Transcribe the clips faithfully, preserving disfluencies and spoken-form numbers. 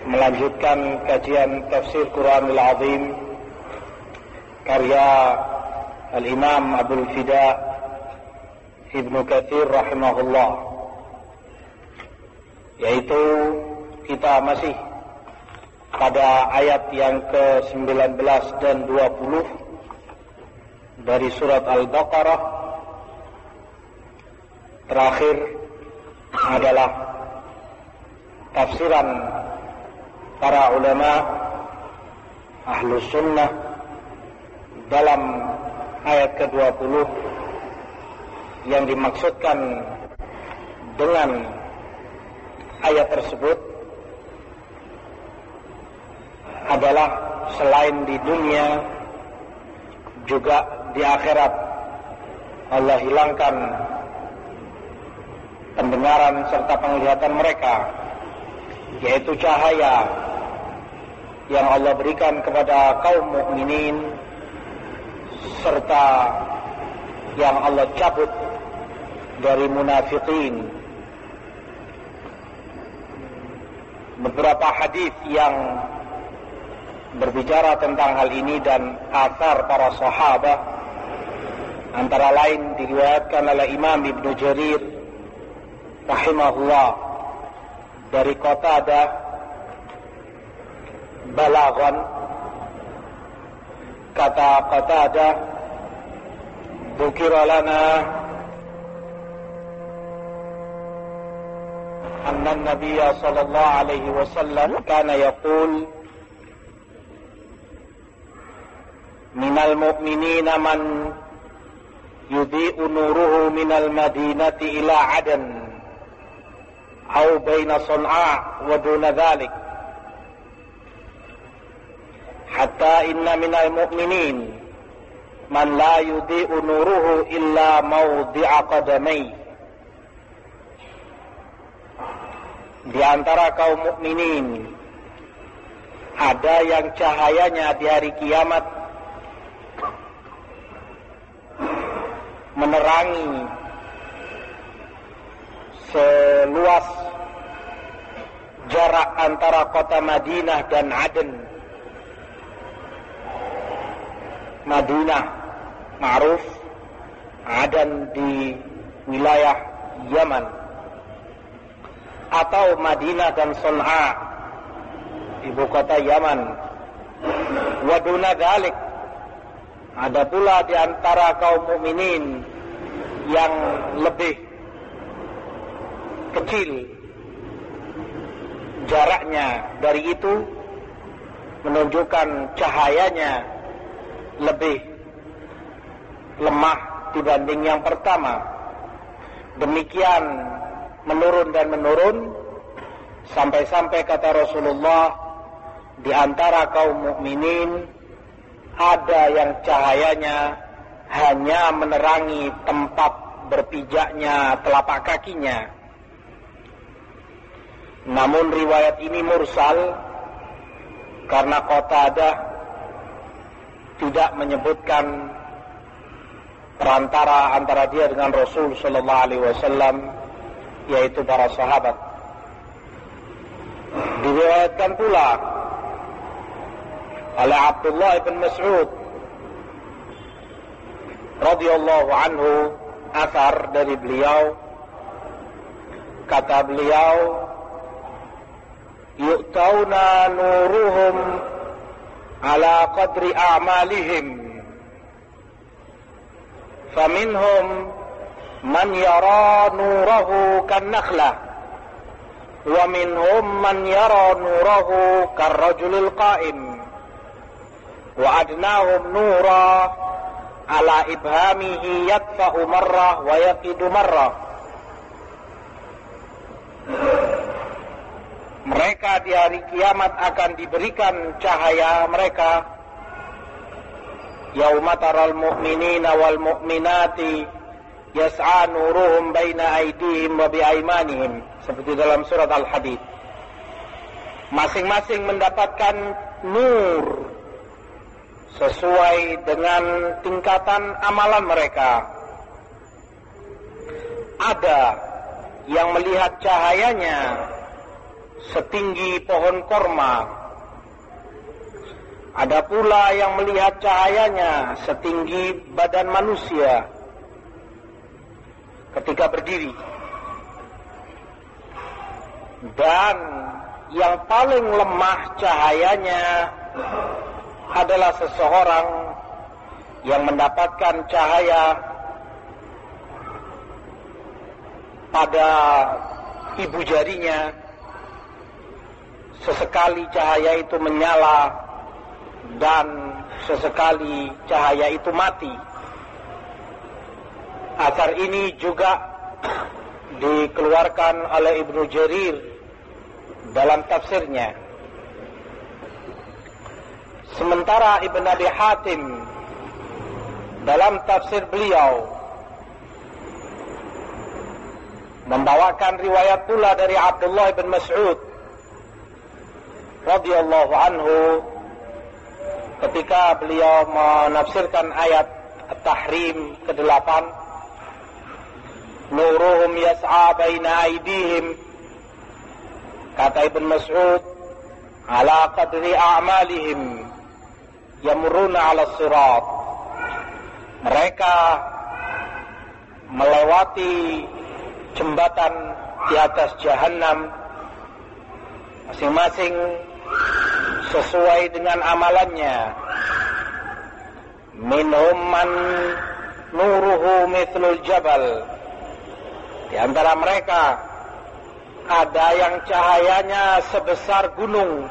melanjutkan kajian tafsir Quranul Azim karya Al-Imam Abdul Fida Ibnu Katsir rahimahullah, yaitu kita masih pada ayat yang ke sembilan belas dan dua puluh dari surat Al-Baqarah. Terakhir adalah tafsiran para ulama Ahlus Sunnah dalam ayat ke dua puluh yang dimaksudkan dengan ayat tersebut adalah selain di dunia juga di akhirat Allah hilangkan pendengaran serta penglihatan mereka, yaitu cahaya yang Allah berikan kepada kaum mukminin serta yang Allah cabut dari munafikin. Beberapa hadis yang berbicara tentang hal ini dan athar para sahabat antara lain diriwayatkan oleh Imam Ibnu Jarir rahimahullah dari Qatadah balaghan. Kata Qatadah, dzukira lana anna an-nabiy sallallahu alaihi wasallam kana yaqul minal mu'minina man yudhi'u nuruhu minal madinati ila Adan aw baina Sun'a wa duna dhalik hatta inna minal mu'minin man la yudhi'u nuruhu illa mawdi'a qadamai. Di antara kaum mukminin ada yang cahayanya di hari kiamat menerangi seluas jarak antara kota Madinah dan Aden. Madinah ma'ruf, Aden di wilayah Yaman, atau Madinah dan Sun'a ibu kota Yaman. Wa duna dzalik, ada pula di antara kaum mukminin yang lebih kecil jaraknya dari itu, menunjukkan cahayanya lebih lemah dibanding yang pertama. Demikian menurun dan menurun sampai-sampai kata Rasulullah, di antara kaum mukminin ada yang cahayanya hanya menerangi tempat berpijaknya telapak kakinya. Namun riwayat ini mursal karena Qatadah tidak menyebutkan perantara antara dia dengan Rasul sallallahu alaihi wasallam, yaitu para sahabat. Diriwayatkan pula oleh Abdullah bin Mas'ud radhiyallahu anhu, athar dari beliau, kata beliau, yu'tauna nuruhum ala qadri a'malihim faminhum man yara nurahu kan nakhlah wa minhum man yara nurahu kar rajulil qa'im wa adnahum nura ala ibhamihi yadfa'u marrah wa yaqidu marrah. Mereka di hari kiamat akan diberikan cahaya mereka. Yauma taral mu'minina wal mu'minati yas'a nuruhum baina aydihim wa biaymanihim, seperti dalam surat Al-Hadid. Masing-masing mendapatkan nur sesuai dengan tingkatan amalan mereka. Ada yang melihat cahayanya setinggi pohon korma. Ada pula yang melihat cahayanya setinggi badan manusia ketika berdiri. Dan yang paling lemah cahayanya adalah seseorang yang mendapatkan cahaya pada ibu jarinya. Sesekali cahaya itu menyala dan sesekali cahaya itu mati. Asar ini juga dikeluarkan oleh Ibnu Jarir dalam tafsirnya. Sementara Ibn Abi Hatim dalam tafsir beliau membawakan riwayat pula dari Abdullah bin Mas'ud radhiyallahu anhu ketika beliau menafsirkan ayat At-Tahrim kedelapan, nuruhum yas'a baina aydihim, kata Ibn Mas'ud, ala qadri a'malihim yamuruna ala sirat, mereka melewati jembatan di atas jahanam masing-masing sesuai dengan amalannya. Minhum man nuruhu mithlul jabal, di antara mereka ada yang cahayanya sebesar gunung.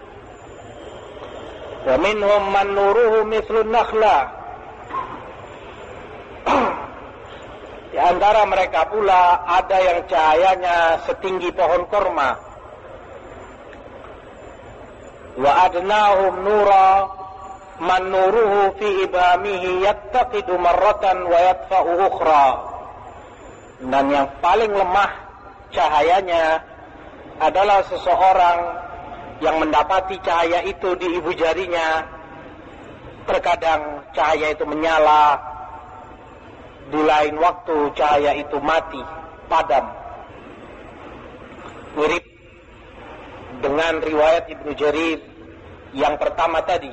Wa minhum man nuruhu mithlun nakhla, di antara mereka pula ada yang cahayanya setinggi pohon korma. Wa adnahum nura man nuruhu fi ibamihi yattaqidu marratan wa yatfa'u ukhra, dan yang paling lemah cahayanya adalah seseorang yang mendapati cahaya itu di ibu jarinya. Terkadang cahaya itu menyala, di lain waktu cahaya itu mati, padam. Mirip dengan riwayat Ibnu Jarir yang pertama tadi.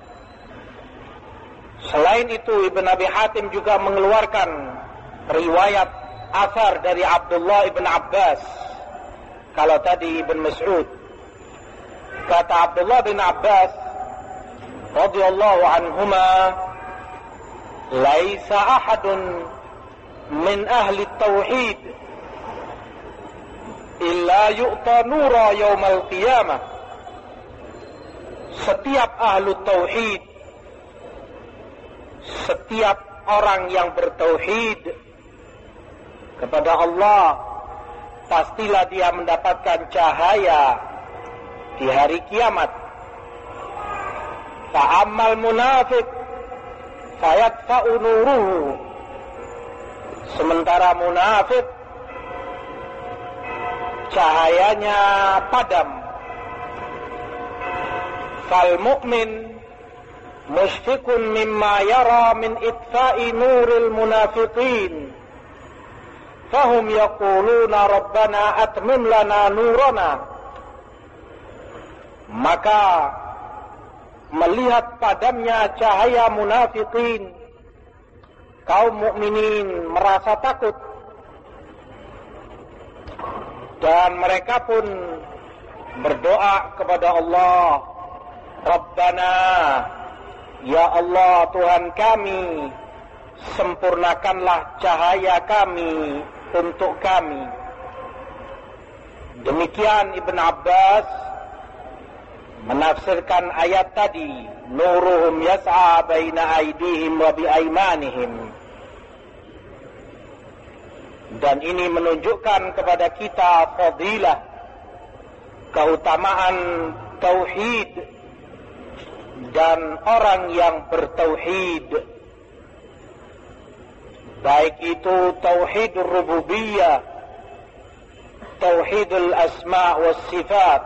Selain itu, Ibn Abi Hatim juga mengeluarkan riwayat asar dari Abdullah ibn Abbas. Kalau tadi Ibn Mas'ud, kata Abdullah bin Abbas radhiyallahu anhuma, laisa ahadun min ahli tauhid illa yu'ta nura yaumal qiyamah. Setiap ahlu tauhid, setiap orang yang bertauhid kepada Allah, pastilah dia mendapatkan cahaya di hari kiamat. Fa'ammal munafiq fayatfa'u nuruhu, sementara munafik cahayanya padam. Fal mu'min mushfiqun mimma yara min itfa'i nuril munafiqin, fahum yaquluna rabbana atmim lana nurana. Maka melihat padamnya cahaya munafiqin, kaum mukminin merasa takut, dan mereka pun berdoa kepada Allah, Rabbana, ya Allah Tuhan kami, sempurnakanlah cahaya kami untuk kami. Demikian Ibn Abbas menafsirkan ayat tadi, nuruhum yas'a baina aydihim wa bi aymanihim. Dan ini menunjukkan kepada kita fadilah, keutamaan tauhid dan orang yang bertauhid, baik itu tauhidur rububiyah, tauhidul asma' was sifat,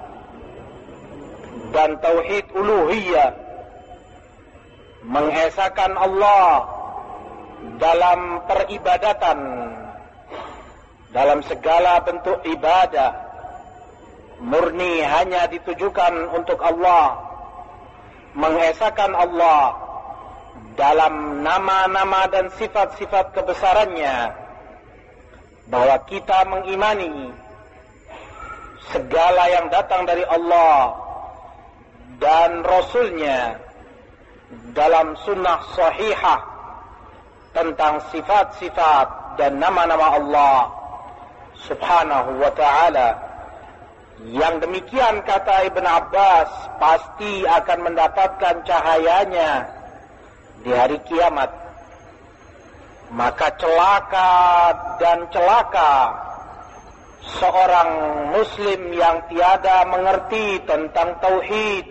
dan tauhid uluhiyah, mengesahkan Allah dalam peribadatan, dalam segala bentuk ibadah, murni hanya ditujukan untuk Allah, mengesahkan Allah dalam nama-nama dan sifat-sifat kebesarannya, bahwa kita mengimani segala yang datang dari Allah dan Rasulnya dalam sunnah sahihah tentang sifat-sifat dan nama-nama Allah subhanahu wa ta'ala. Yang demikian, kata Ibn Abbas, pasti akan mendapatkan cahayanya di hari kiamat. Maka celaka dan celaka seorang muslim yang tiada mengerti tentang tauhid.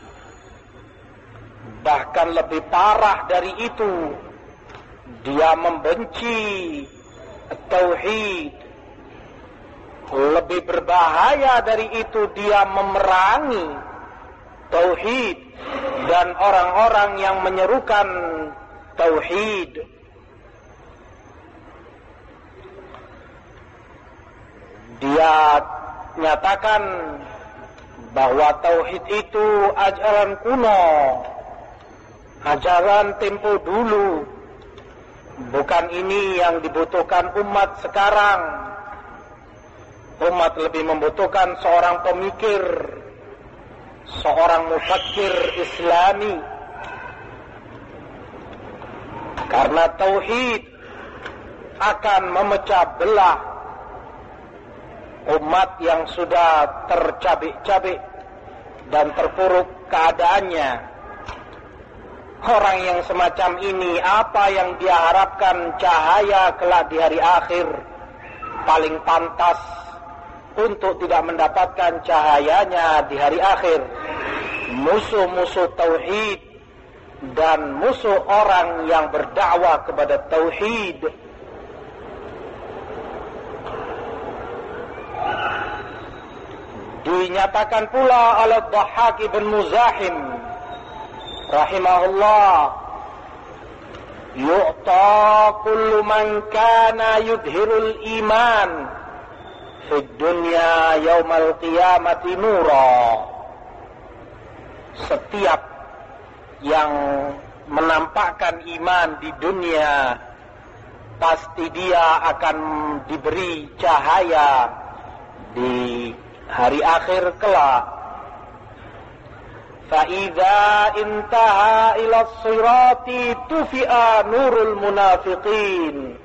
Bahkan lebih parah dari itu, dia membenci tauhid. Lebih berbahaya dari itu, dia memerangi tauhid dan orang-orang yang menyerukan tauhid. Dia nyatakan bahwa tauhid itu ajaran kuno, ajaran tempo dulu, bukan ini yang dibutuhkan umat sekarang. Umat lebih membutuhkan seorang pemikir, seorang mufakir Islami. Karena tauhid akan memecah belah umat yang sudah tercabik-cabik dan terpuruk keadaannya. Orang yang semacam ini, apa yang dia harapkan cahaya kelak di hari akhir, paling pantas untuk tidak mendapatkan cahayanya di hari akhir. Musuh-musuh tauhid dan musuh orang yang berdakwah kepada tauhid. Dinyatakan pula oleh Dhahhak ibn Muzahim rahimahullah, yu'ta kullu man kana yudhirul iman fi dunya yaumal qiyamati nura. Setiap yang menampakkan iman di dunia, pasti dia akan diberi cahaya di hari akhir kelak. Fa idza intaha ila sirati tufi'a nurul munafiqin.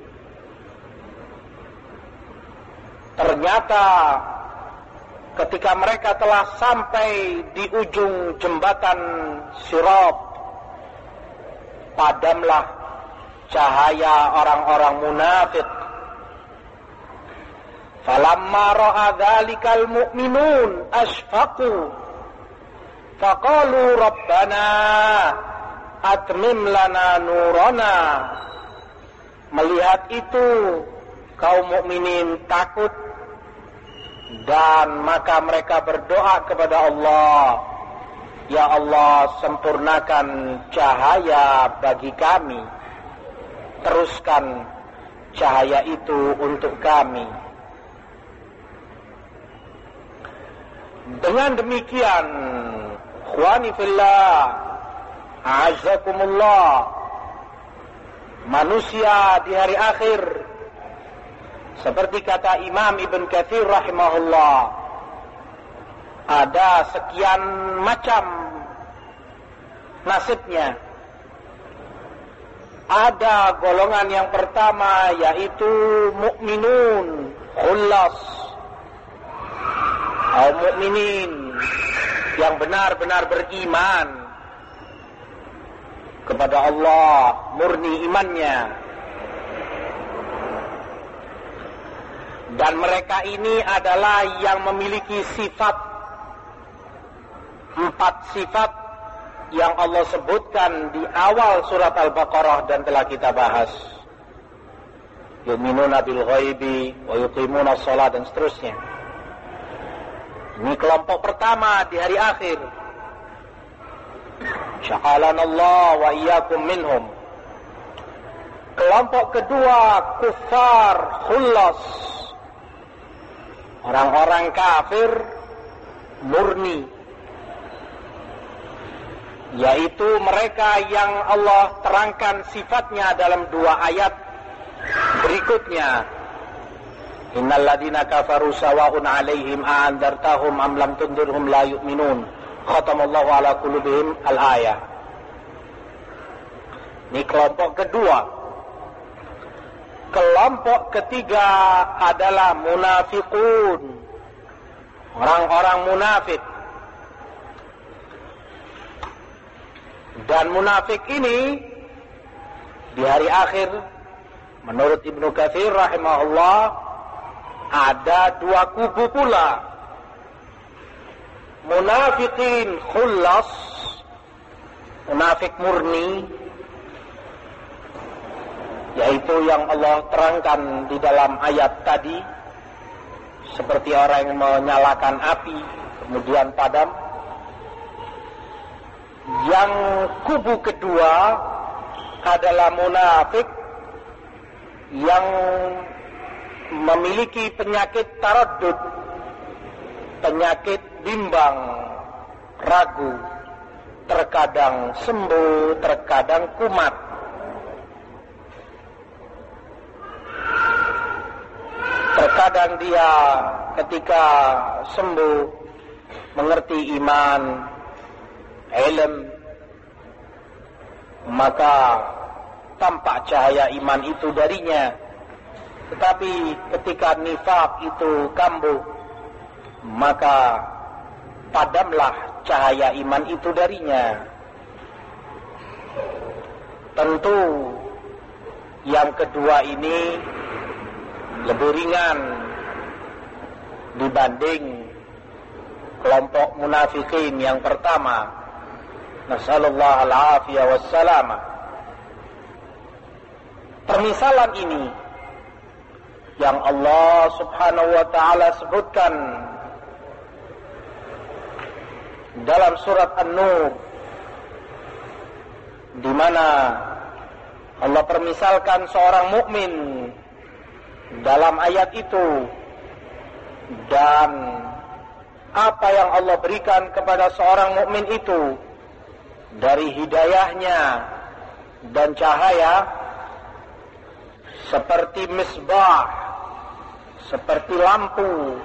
Ternyata ketika mereka telah sampai di ujung jembatan Sirat, padamlah cahaya orang-orang munafik. Falamma ra'a dzalikal mu'minun asfaqu faqalu rabbana atmim lana nurana. Melihat itu, kaum mukminin takut dan maka mereka berdoa kepada Allah, ya Allah, sempurnakan cahaya bagi kami, teruskan cahaya itu untuk kami. Dengan demikian, ikhwani fillah, a'azzakumullah, manusia di hari akhir, seperti kata Imam Ibn Katsir rahimahullah, ada sekian macam nasibnya. Ada golongan yang pertama, yaitu mukminun khullas, kaum mukminin yang benar-benar beriman kepada Allah, murni imannya. Dan mereka ini adalah yang memiliki sifat, empat sifat yang Allah sebutkan di awal surat Al-Baqarah dan telah kita bahas. Yu'minuna bil ghaibi wa yuqimuna shalah dan seterusnya. Ini kelompok pertama di hari akhir. Sya'alanallah wa iyyakum minhum. Kelompok kedua, kuffar khullas, orang-orang kafir murni, yaitu mereka yang Allah terangkan sifatnya dalam dua ayat berikutnya. Innal ladzina kafaru sawa'un 'alaihim a'andzartahum am lam tundirhum la yu'minun. Khatamallahu 'ala qulubihim al-ayah. Ini kelompok kedua. Kelompok ketiga adalah munafiqun. Orang-orang munafik. Dan munafik ini di hari akhir menurut Ibnu Katsir rahimahullah ada dua kubu pula. Munafiqin khullas, munafik murni, yaitu yang Allah terangkan di dalam ayat tadi, seperti orang yang menyalakan api kemudian padam. Yang kubu kedua adalah munafik yang memiliki penyakit taraddud, penyakit bimbang, ragu, terkadang sembuh, terkadang kumat. Terkadang dia ketika sembuh mengerti iman, ilm, maka tampak cahaya iman itu darinya. Tetapi ketika nifaq itu kambuh, maka padamlah cahaya iman itu darinya. Tentu yang kedua ini lebih ringan dibanding kelompok munafikin yang pertama. Nasallallahu al-afiyah wassalamah. Permisalan ini yang Allah subhanahu wa ta'ala sebutkan dalam surat An-Nur, di mana Allah permisalkan seorang mukmin dalam ayat itu, dan apa yang Allah berikan kepada seorang mukmin itu dari hidayahnya dan cahaya, seperti misbah, seperti lampu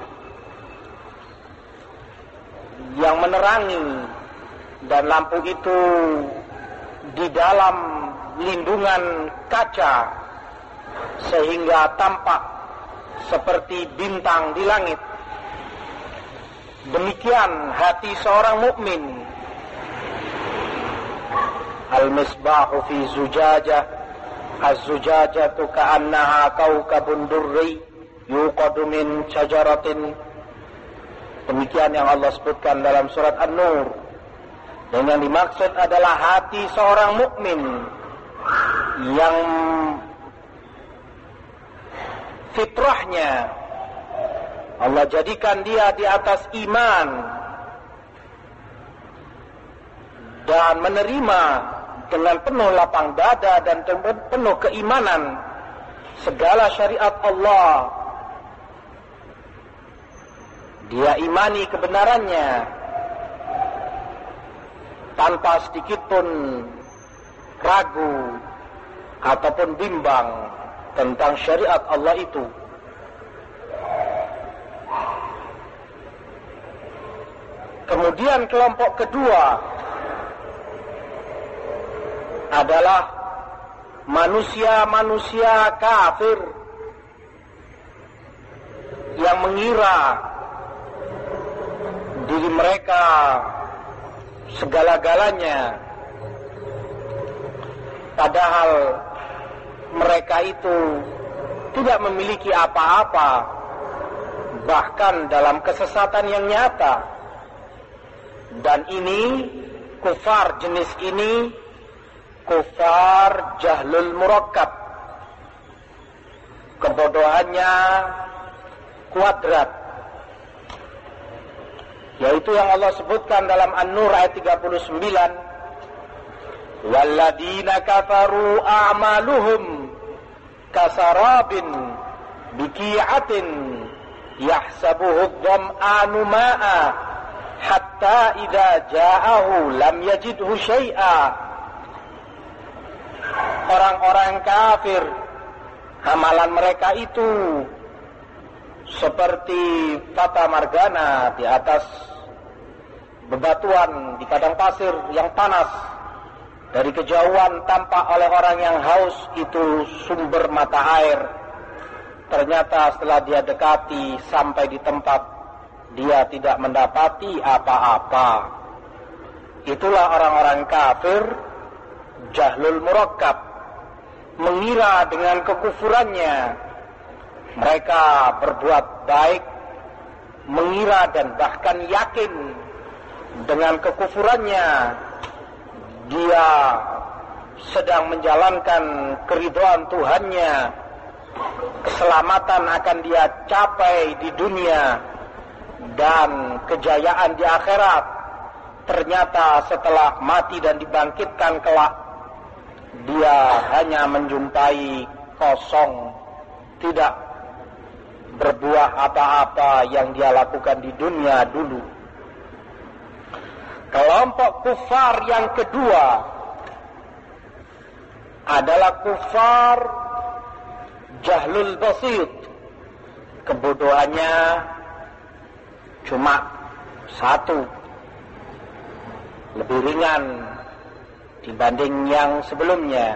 yang menerangi, dan lampu itu di dalam lindungan kaca sehingga tampak seperti bintang di langit. Demikian hati seorang mukmin. Al-misbahu fi zujajah, az-zujajatu ka'annaha kawkabun durri yuqadu min syajaratin. Demikian yang Allah sebutkan dalam surat An-Nur. Dan yang dimaksud adalah hati seorang mukmin yang fitrahnya Allah jadikan dia di atas iman dan menerima dengan penuh lapang dada dan penuh keimanan segala syariat Allah. Dia imani kebenarannya tanpa sedikit pun ragu ataupun bimbang tentang syariat Allah itu. Kemudian kelompok kedua adalah manusia-manusia kafir yang mengira diri mereka segala-galanya, padahal mereka itu tidak memiliki apa-apa, bahkan dalam kesesatan yang nyata. Dan ini kufar jenis ini kufar jahlul murakkab, kebodohannya kuadrat, yaitu yang Allah sebutkan dalam An-Nur ayat tiga puluh sembilan, walladzina kafaru a'maluhum kasarabin biqi'atin yahsabuhu dham'anu ma'a hatta idza ja'ahu lam yajidhu syai'a. Orang-orang kafir, amalan mereka itu seperti fata margana di atas bebatuan di padang pasir yang panas. Dari kejauhan tampak oleh orang yang haus itu sumber mata air. Ternyata setelah dia dekati sampai di tempat, dia tidak mendapati apa-apa. Itulah orang-orang kafir jahlul murakkab, mengira dengan kekufurannya mereka berbuat baik, mengira dan bahkan yakin dengan kekufurannya dia sedang menjalankan keridhaan Tuhannya, keselamatan akan dia capai di dunia dan kejayaan di akhirat. Ternyata setelah mati dan dibangkitkan kelak, dia hanya menjumpai kosong, tidak berbuah apa-apa yang dia lakukan di dunia dulu. Kelompok kufar yang kedua adalah kufar jahlul basit. Kebodohannya cuma satu, lebih ringan dibanding yang sebelumnya,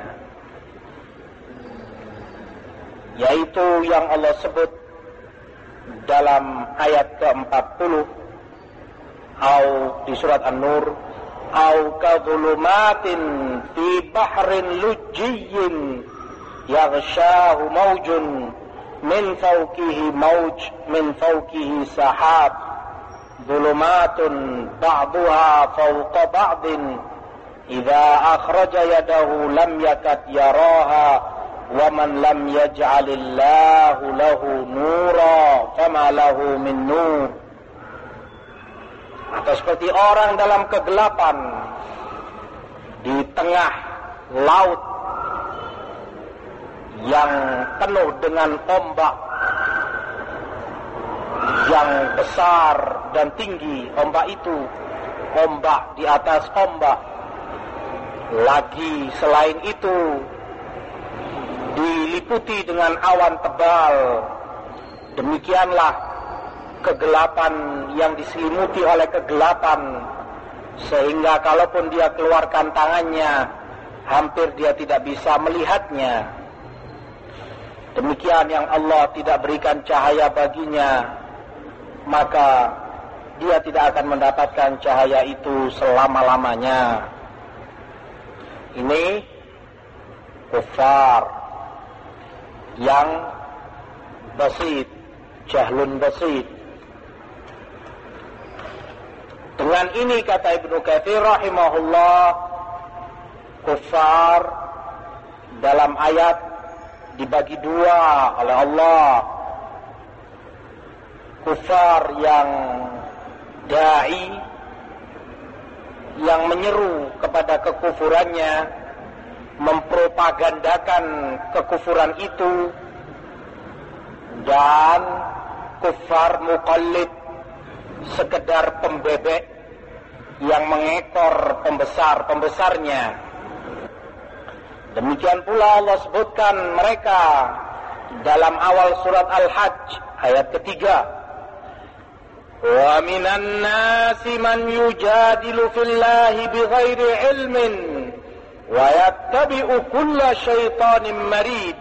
yaitu yang Allah sebut dalam ayat keempat puluh au di surat An-Nur, au kadhulumatin fi bahrin lujjiyyin yaghshahu mawjun min fawqihi mawj min fawqihi sahab dhulumatun ba'duha fawqa ba'din idza akhraja yadahu lam yakad yaraha wa man lam yaj'alillahu lahu nura fama lahu min nur. Atau seperti orang dalam kegelapan di tengah laut yang penuh dengan ombak yang besar dan tinggi. Ombak itu ombak di atas ombak. Lagi selain itu diliputi dengan awan tebal. Demikianlah kegelapan yang diselimuti oleh kegelapan, sehingga kalaupun dia keluarkan tangannya, hampir dia tidak bisa melihatnya. Demikian yang Allah tidak berikan cahaya baginya, maka dia tidak akan mendapatkan cahaya itu selama-lamanya. Ini kufar yang basit, jahlun basit. Dengan ini kata Ibnu Katsir rahimahullah, kufar dalam ayat dibagi dua oleh Allah. Kufar yang da'i, yang menyeru kepada kekufurannya, mempropagandakan kekufuran itu, dan kufar muqallid, sekedar pembebek yang mengekor pembesar-pembesarnya. Demikian pula Allah sebutkan mereka dalam awal surat Al-Hajj ayat ketiga. Wa minan nasi man yujadilu fillahi bighairi ilmin wa yattabi'u kulla syaitanin marid.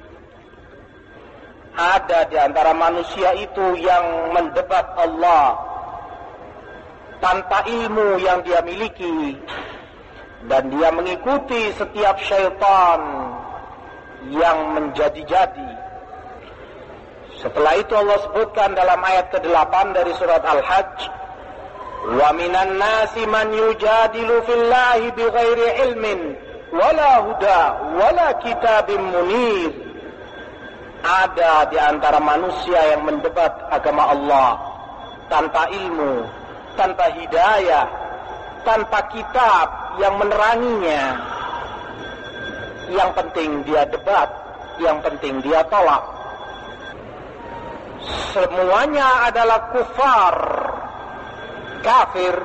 Ada di antara manusia itu yang mendebat Allah tanpa ilmu yang dia miliki, dan dia mengikuti setiap syaitan yang menjadi-jadi. Setelah itu Allah sebutkan dalam ayat kedelapan dari surat Al-Hajj, wa minan nasi man yujadilu fillahi bighairi ilmin wala huda wala kitabim munir. Ada di antara manusia yang mendebat agama Allah tanpa ilmu, tanpa hidayah, tanpa kitab yang meneranginya. Yang penting dia debat, yang penting dia tolak. Semuanya adalah kufar kafir.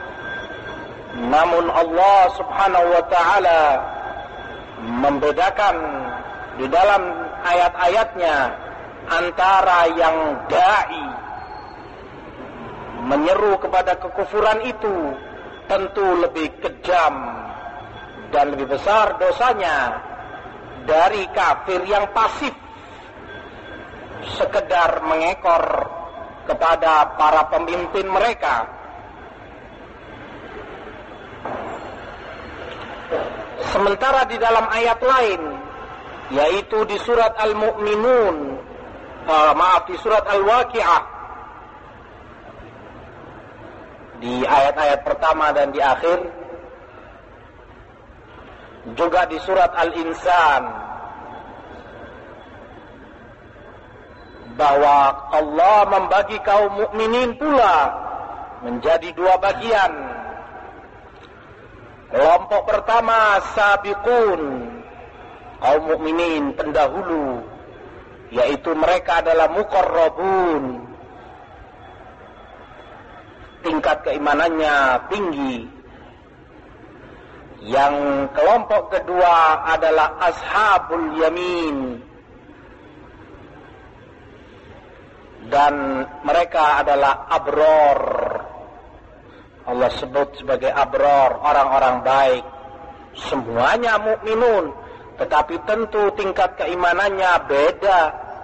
Namun Allah subhanahu wa ta'ala membedakan di dalam ayat-ayatnya antara yang da'i menyeru kepada kekufuran itu tentu lebih kejam dan lebih besar dosanya dari kafir yang pasif, sekedar mengekor kepada para pemimpin mereka. Sementara di dalam ayat lain, yaitu di surat Al-Mu'minun, uh, maaf di surat Al-Waqi'ah, di ayat-ayat pertama dan di akhir, juga di surat Al-Insan, bahwa Allah membagi kaum mukminin pula menjadi dua bagian. Kelompok pertama sabiqun, kaum mukminin pendahulu, yaitu mereka adalah muqarrabun, tingkat keimanannya tinggi. Yang kelompok kedua adalah ashabul yamin, dan mereka adalah abror. Allah sebut sebagai abror, orang-orang baik. Semuanya mukminun, tetapi tentu tingkat keimanannya beda.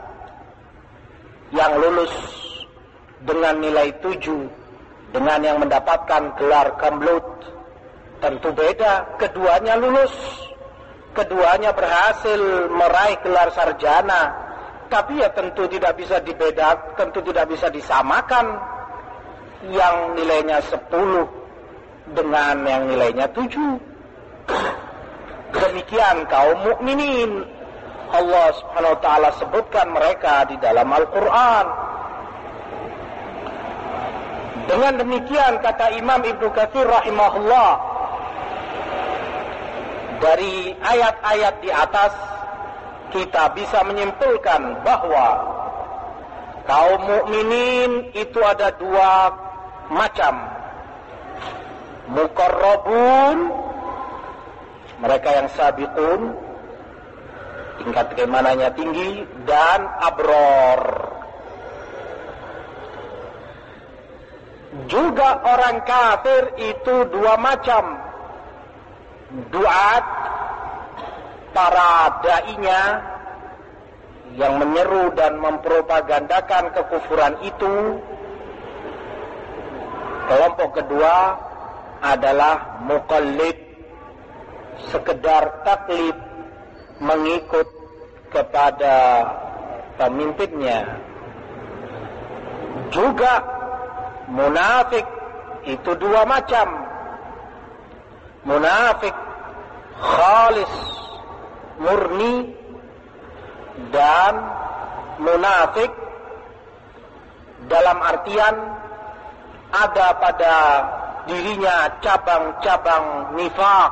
Yang lulus dengan nilai tujuh, dengan yang mendapatkan gelar kamlut, tentu beda. Keduanya lulus, keduanya berhasil meraih gelar sarjana, tapi ya tentu tidak bisa dibedakan, tentu tidak bisa disamakan yang nilainya sepuluh dengan yang nilainya tujuh. Demikian kaum mukminin, Allah Subhanahu wa taala sebutkan mereka di dalam Al-Qur'an. Dengan demikian kata Imam Ibnu Katsir rahimahullah, dari ayat-ayat di atas kita bisa menyimpulkan bahwa kaum mukminin itu ada dua macam. Muqarrabun, mereka yang sabiqun, tingkat keimanannya tinggi, dan abror. Juga orang kafir itu dua macam. Duat, para da'inya yang menyeru dan mempropagandakan kekufuran itu. Kelompok kedua adalah muqallid, sekedar taklid, mengikut kepada pemimpinnya. Juga munafik itu dua macam. Munafik khalis, murni, dan munafik dalam artian ada pada dirinya cabang-cabang nifaq.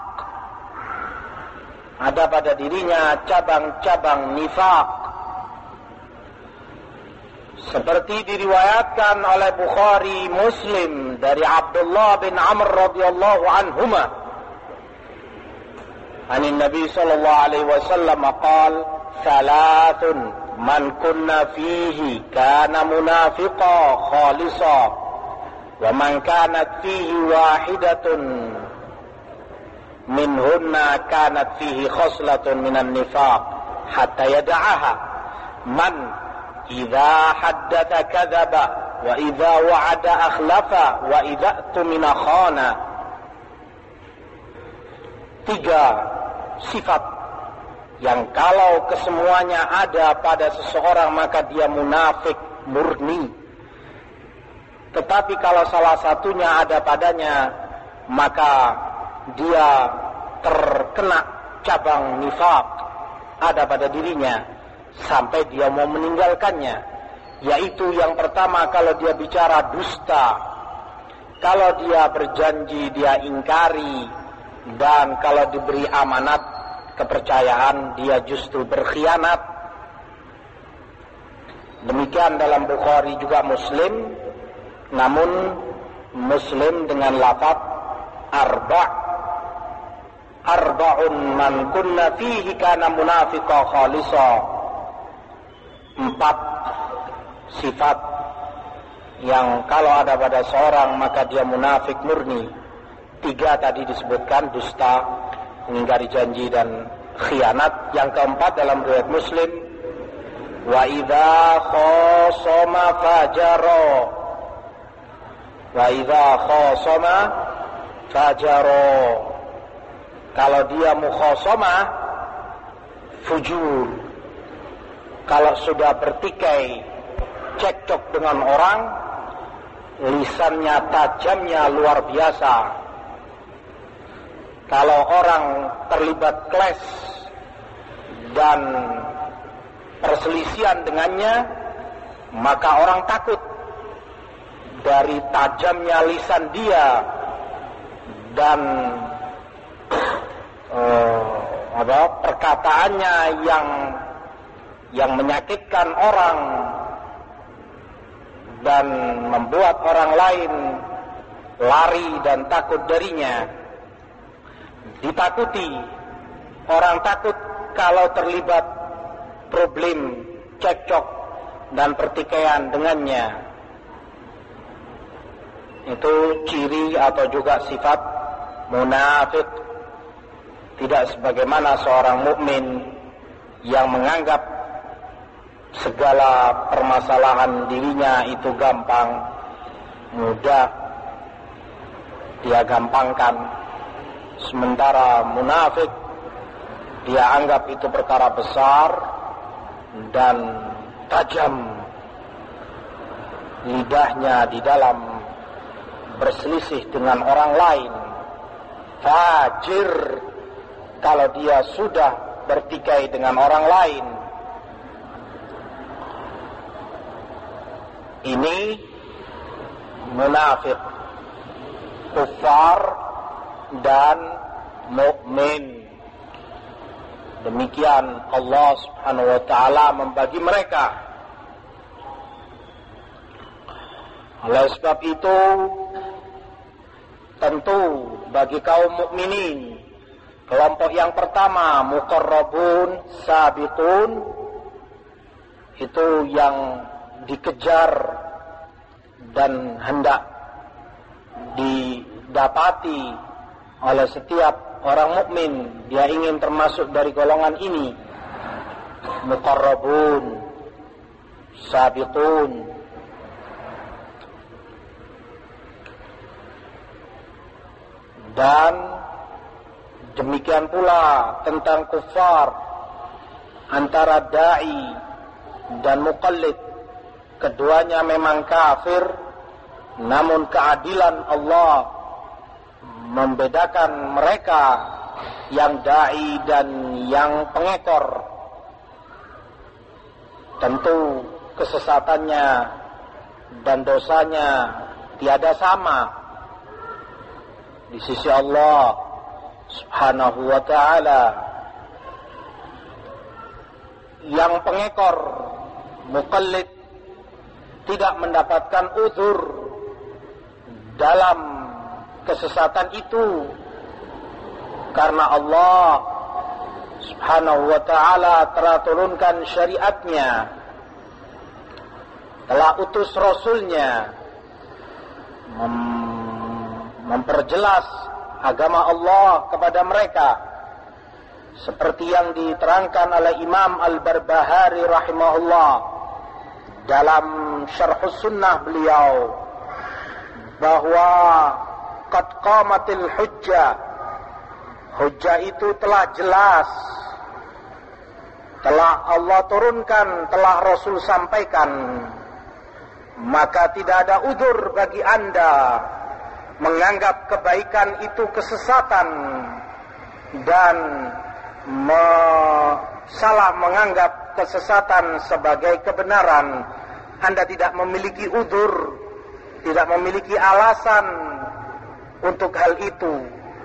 Ada pada dirinya cabang-cabang nifaq. Seperti diriwayatkan oleh Bukhari Muslim dari Abdullah bin Amr radhiyallahu anhuma, an Nabi sallallahu alaihi wasallam qaal, "Thalathun man kunna fihi kana munafiqa khalisa." وَمَنْ كَانَتْ فِيهِ وَاحِدَةٌ مِنْهُنَّ كَانَتْ فِيهِ خَصْلَةٌ مِنَ النِّفَاقِ حَتَّى يَدَعَهَا مَنْ إِذَا حَدَّثَ كَذَبَ وَإِذَا وَعَدَ أَخْلَفَ وَإِذَا اؤْتُمِنَ خَانَ. Tiga sifat yang kalau kesemuanya ada pada seseorang maka dia munafik murni. Tetapi kalau salah satunya ada padanya, maka dia terkena cabang nifaq, ada pada dirinya, sampai dia mau meninggalkannya. Yaitu yang pertama, kalau dia bicara dusta, kalau dia berjanji dia ingkari, dan kalau diberi amanat kepercayaan dia justru berkhianat. Demikian dalam Bukhari juga Muslim. Namun Muslim dengan lafaz arba' arba'un man kunna fihi kana munafiqa khalisa. Empat sifat yang kalau ada pada seorang maka dia munafik murni. Tiga tadi disebutkan, dusta, mengingkari janji dan khianat. Yang keempat dalam riwayat Muslim, wa idza khasama fajara. Wa idza khasama fajara. Kalau dia mukhasamah, fujur. Kalau sudah bertikai, cekcok dengan orang, lisannya tajamnya luar biasa. Kalau orang terlibat clash dan perselisihan dengannya, maka orang takut dari tajamnya lisan dia dan uh, apa, perkataannya yang yang menyakitkan orang dan membuat orang lain lari dan takut darinya. Ditakuti, orang takut kalau terlibat problem, cekcok dan pertikaian dengannya. Itu ciri atau juga sifat munafik. Tidak sebagaimana seorang mukmin yang menganggap segala permasalahan dirinya itu gampang, mudah, dia gampangkan. Sementara munafik dia anggap itu perkara besar dan tajam. Lidahnya di dalam berselisih dengan orang lain. Fajir kalau dia sudah bertikai dengan orang lain. Ini munafik, kufar dan mukmin. Demikian Allah Subhanahu wa taala membagi mereka. Oleh sebab itu, tentu bagi kaum mukminin, kelompok yang pertama muqarrabun sabitun, itu yang dikejar dan hendak didapati oleh setiap orang mukmin. Dia ingin termasuk dari golongan ini, muqarrabun sabitun. Dan demikian pula tentang kufar, antara da'i dan muqallid, keduanya memang kafir, namun keadilan Allah membedakan mereka yang da'i dan yang pengekor. Tentu kesesatannya dan dosanya tiada sama di sisi Allah Subhanahu wa ta'ala. Yang pengekor, muqallid, tidak mendapatkan uzur dalam kesesatan itu, karena Allah Subhanahu wa ta'ala telah turunkan syariatnya, telah utus Rasulnya mem- memperjelas agama Allah kepada mereka, seperti yang diterangkan oleh Imam Al-Barbahari rahimahullah dalam Syarhus Sunnah beliau, bahwa qad qamatil hujjah, hujjah itu telah jelas, telah Allah turunkan, telah Rasul sampaikan, maka tidak ada udzur bagi Anda menganggap kebaikan itu kesesatan dan me, salah menganggap kesesatan sebagai kebenaran. Anda tidak memiliki udzur, tidak memiliki alasan untuk hal itu.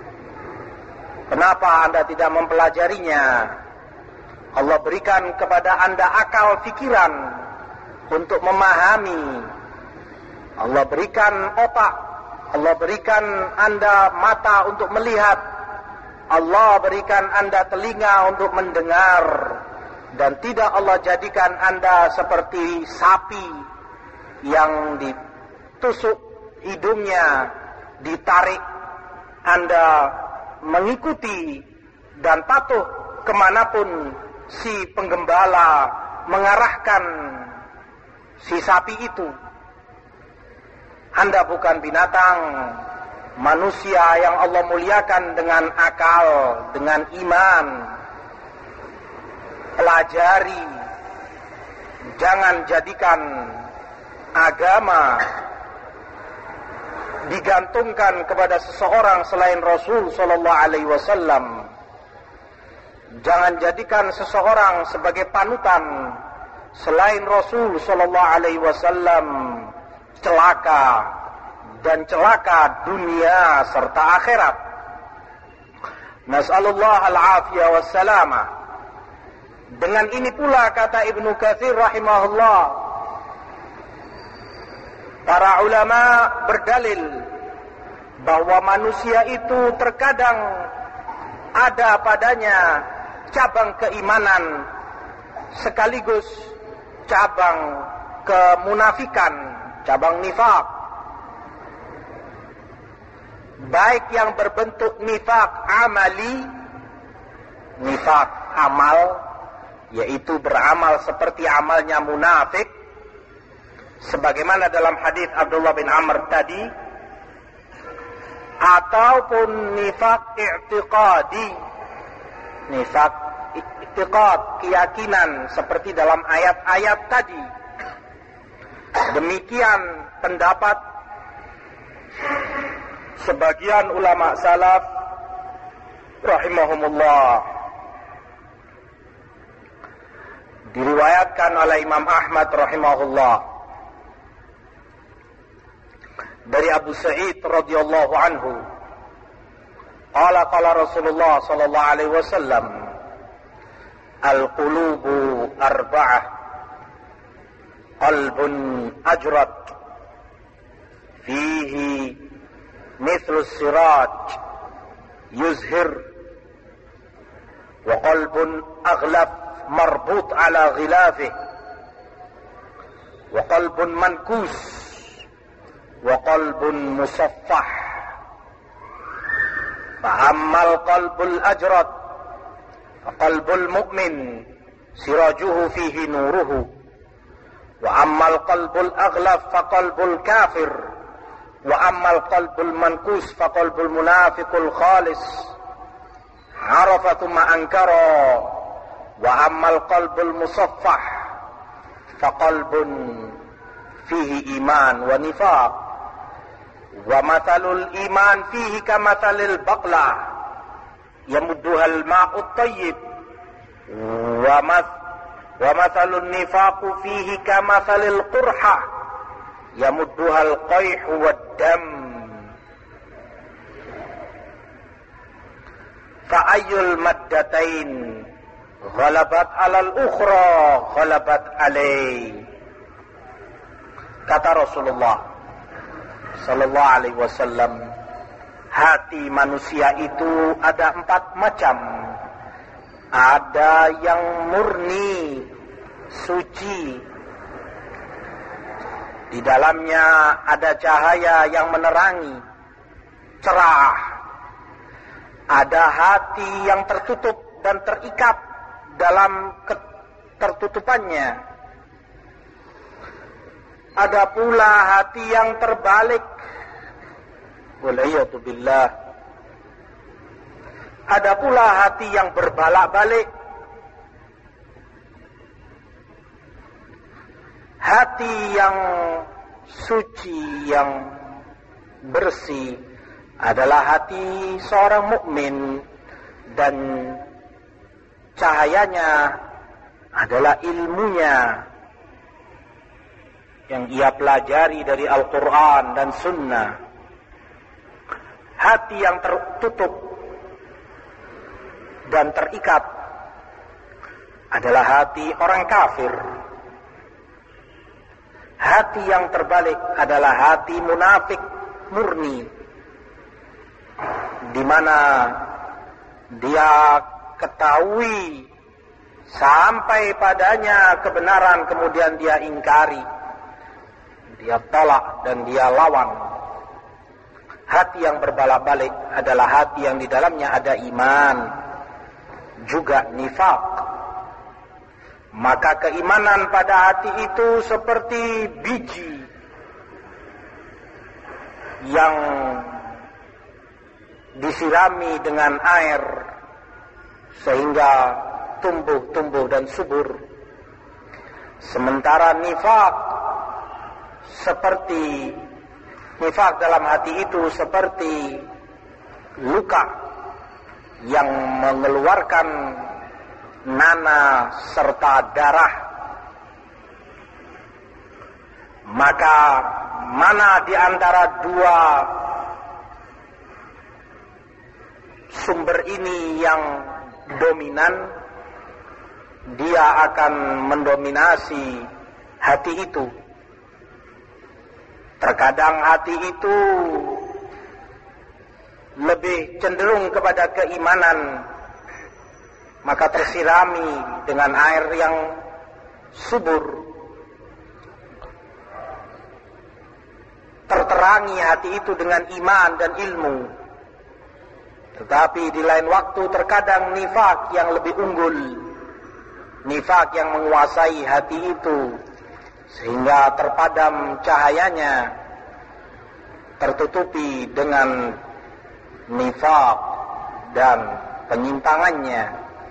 Kenapa Anda tidak mempelajarinya? Allah berikan kepada Anda akal fikiran untuk memahami. Allah berikan otak Allah berikan Anda mata untuk melihat, Allah berikan Anda telinga untuk mendengar, dan tidak Allah jadikan Anda seperti sapi yang ditusuk hidungnya, ditarik, Anda mengikuti dan patuh kemanapun si penggembala mengarahkan si sapi itu. Anda bukan binatang, manusia yang Allah muliakan dengan akal, dengan iman. Pelajari, jangan jadikan agama digantungkan kepada seseorang selain Rasul sallallahu alaihi wasallam. Jangan jadikan seseorang sebagai panutan selain Rasul sallallahu alaihi wasallam. Celaka dan celaka dunia serta akhirat. Nas'alullah al-afiyah wassalama. Dengan ini pula kata Ibnu Katsir rahimahullah, para ulama berdalil bahwa manusia itu terkadang ada padanya cabang keimanan sekaligus cabang kemunafikan, cabang nifak. Baik yang berbentuk nifak amali, nifak amal, yaitu beramal seperti amalnya munafik, sebagaimana dalam hadis Abdullah bin Amr tadi, ataupun nifak i'tiqadi, nifak i'tiqad, keyakinan seperti dalam ayat-ayat tadi. Demikian pendapat sebagian ulama salaf rahimahumullah. Diriwayatkan oleh Imam Ahmad rahimahullah dari Abu Sa'id radhiyallahu anhu, qala qala Rasulullah sallallahu alaihi wasallam, al-qulubu arba'ah, qalbun ajrat fihi mithlu siraj yuzhir, wa qalbun aghlab marbut ala ghilafih, wa qalbun mankus, wa qalbun musaffah. Fa ammal qalbul ajrat fa qalbul mu'min sirajuhu fihi nuruhu, wa ammal qalbul aghlab fa qalbul kafir, wa ammal qalbul mankus fa qalbul munafiqul khalis arafa thumma ankara, wa ammal qalbul musaffah fa qalbun fihi iman wa nifaq, wa mathalul iman fihi kamathalil baqla yamudduha al-ma'u at-tayyib, wa math wa mathalun nifaqu fihi kamathalil qurha yamudduha al-qayhu wad-dam. Fa ayyul maddatain ghalabat 'alal ukhra ghalabat 'alai. Kata Rasulullah sallallahu alaihi wasallam, hati manusia itu ada empat macam. Ada yang murni, suci, di dalamnya ada cahaya yang menerangi, cerah. Ada hati yang tertutup dan terikat dalam ketertutupannya. Ada pula hati yang terbalik, wal'iyadu billah. Ada pula hati yang berbalak-balik. Hati yang suci, yang bersih adalah hati seorang mukmin, dan cahayanya adalah ilmunya yang ia pelajari dari Al-Quran dan Sunnah. Hati yang tertutup dan terikat adalah hati orang kafir. Hati yang terbalik adalah hati munafik, murni, di mana dia ketahui sampai padanya kebenaran, kemudian dia ingkari, dia tolak dan dia lawan. Hati yang berbalik adalah hati yang di dalamnya ada iman, juga nifaq. Maka keimanan pada hati itu seperti biji yang disirami dengan air sehingga tumbuh-tumbuh dan subur. Sementara nifaq seperti nifaq dalam hati itu seperti luka yang mengeluarkan nanah serta darah. Maka mana di antara dua sumber ini yang dominan, dia akan mendominasi hati itu. Terkadang hati itu lebih cenderung kepada keimanan, maka tersirami dengan air yang subur, terterangi hati itu dengan iman dan ilmu. Tetapi di lain waktu terkadang nifak yang lebih unggul, nifak yang menguasai hati itu, sehingga terpadam cahayanya, tertutupi dengan nifak dan penyimpangannya.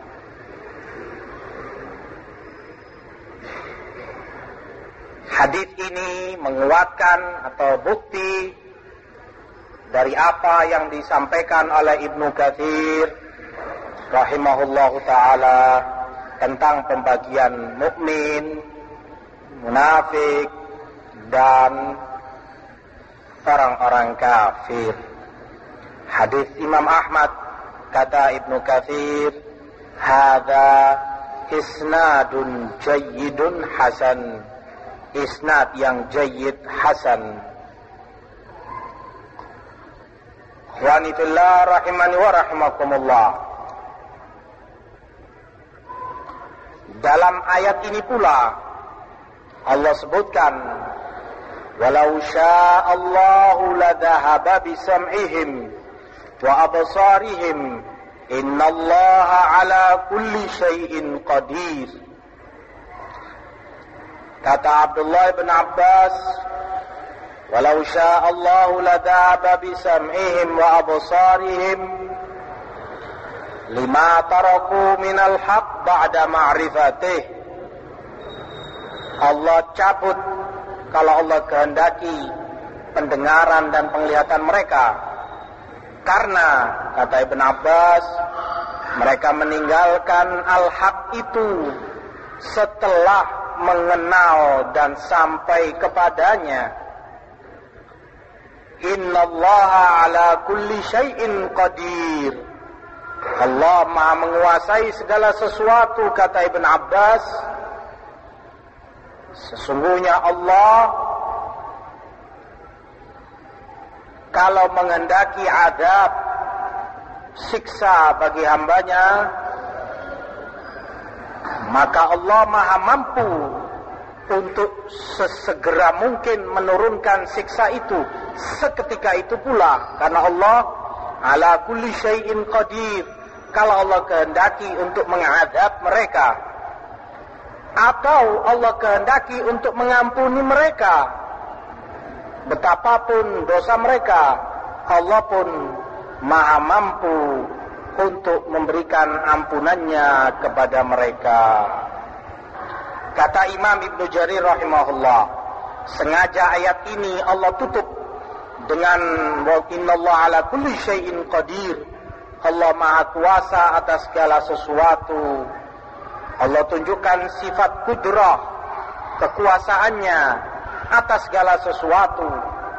Hadis ini menguatkan atau bukti dari apa yang disampaikan oleh Ibnu Katsir rahimahullahu ta'ala tentang pembagian mukmin, munafik, dan orang-orang kafir. Hadis Imam Ahmad, kata Ibnu Katsir, hadza isnadun jayyidun hasan, isnad yang jayyid hasan. Ikhwanifillah rahimani wa rahimakumullah. Dalam ayat ini pula Allah sebutkan, walau sya'allahu ladhahaba bisam'ihim wa absarihim innallaha ala kulli syai'in qadir. Kata Abdullah bin Abbas, walau sya'allahu ladhahaba bisam'ihim wa absarihim lima taraku minal haqq ba'da ma'rifatih. Allah cabut kalau Allah kehendaki pendengaran dan penglihatan mereka, karena kata Ibn Abbas, mereka meninggalkan al-haq itu setelah mengenal dan sampai kepadanya. Innallaha ala kulli syai'in qadir. Allah Maha menguasai segala sesuatu, kata Ibn Abbas. Sesungguhnya Allah kalau menghendaki adab, siksa bagi hambanya, maka Allah Maha mampu untuk sesegera mungkin menurunkan siksa itu seketika itu pula, karena Allah ala kulli syai'in qadir. Kalau Allah kehendaki untuk mengadab mereka, atau Allah kehendaki untuk mengampuni mereka, betapapun dosa mereka, Allah pun Maha mampu untuk memberikan ampunannya kepada mereka. Kata Imam Ibnu Jarir rahimahullah, sengaja ayat ini Allah tutup dengan wa innallaha ala kulli syai'in qadir. Allah Maha kuasa atas segala sesuatu. Allah tunjukkan sifat kudrah, kekuasaannya atas segala sesuatu.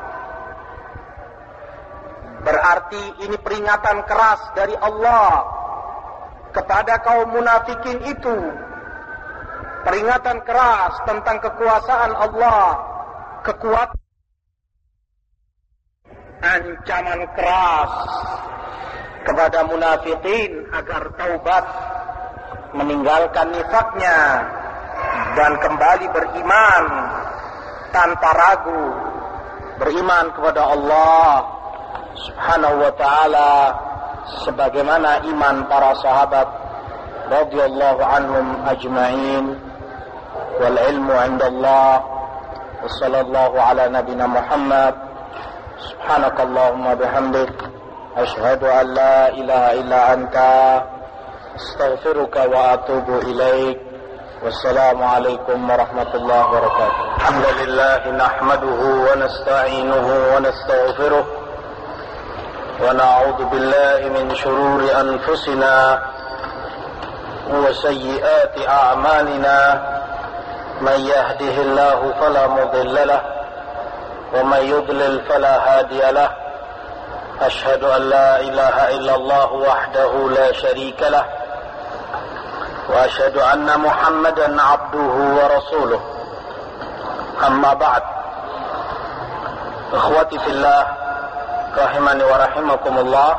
Berarti ini peringatan keras dari Allah kepada kaum munafikin itu. Peringatan keras tentang kekuasaan Allah, kekuatan ancaman keras kepada munafikin agar taubat, meninggalkan nifaknya dan kembali beriman tanpa ragu, beriman kepada Allah Subhanahu wa ta'ala sebagaimana iman para sahabat radhiyallahu anhum ajma'in. Wal ilmu 'indallah. Wa sallallahu ala nabiyyina Muhammad. Subhanakallahumma bihamdik asyhadu an la ilaha illa anta astaghfiruka wa atubu ilaik. Wassalamu alaikum warahmatullahi wabarakatuh. Alhamdulillah nahmaduhu wa nasta'inuhu wa nastaghfiruh wa na'udzu billahi min shururi anfusina wa sayyiati a'malina. Man yahdihillahu fala mudilla lahu wa man yudlil fala hadiya lahu. Ashhadu an la ilaha illallah wahdahu la sharika lahu wa ashhadu anna Muhammadan abduhu wa rasuluh. Amma ba'd. Ikhwati fillah, rahimani wa rahimakumullah.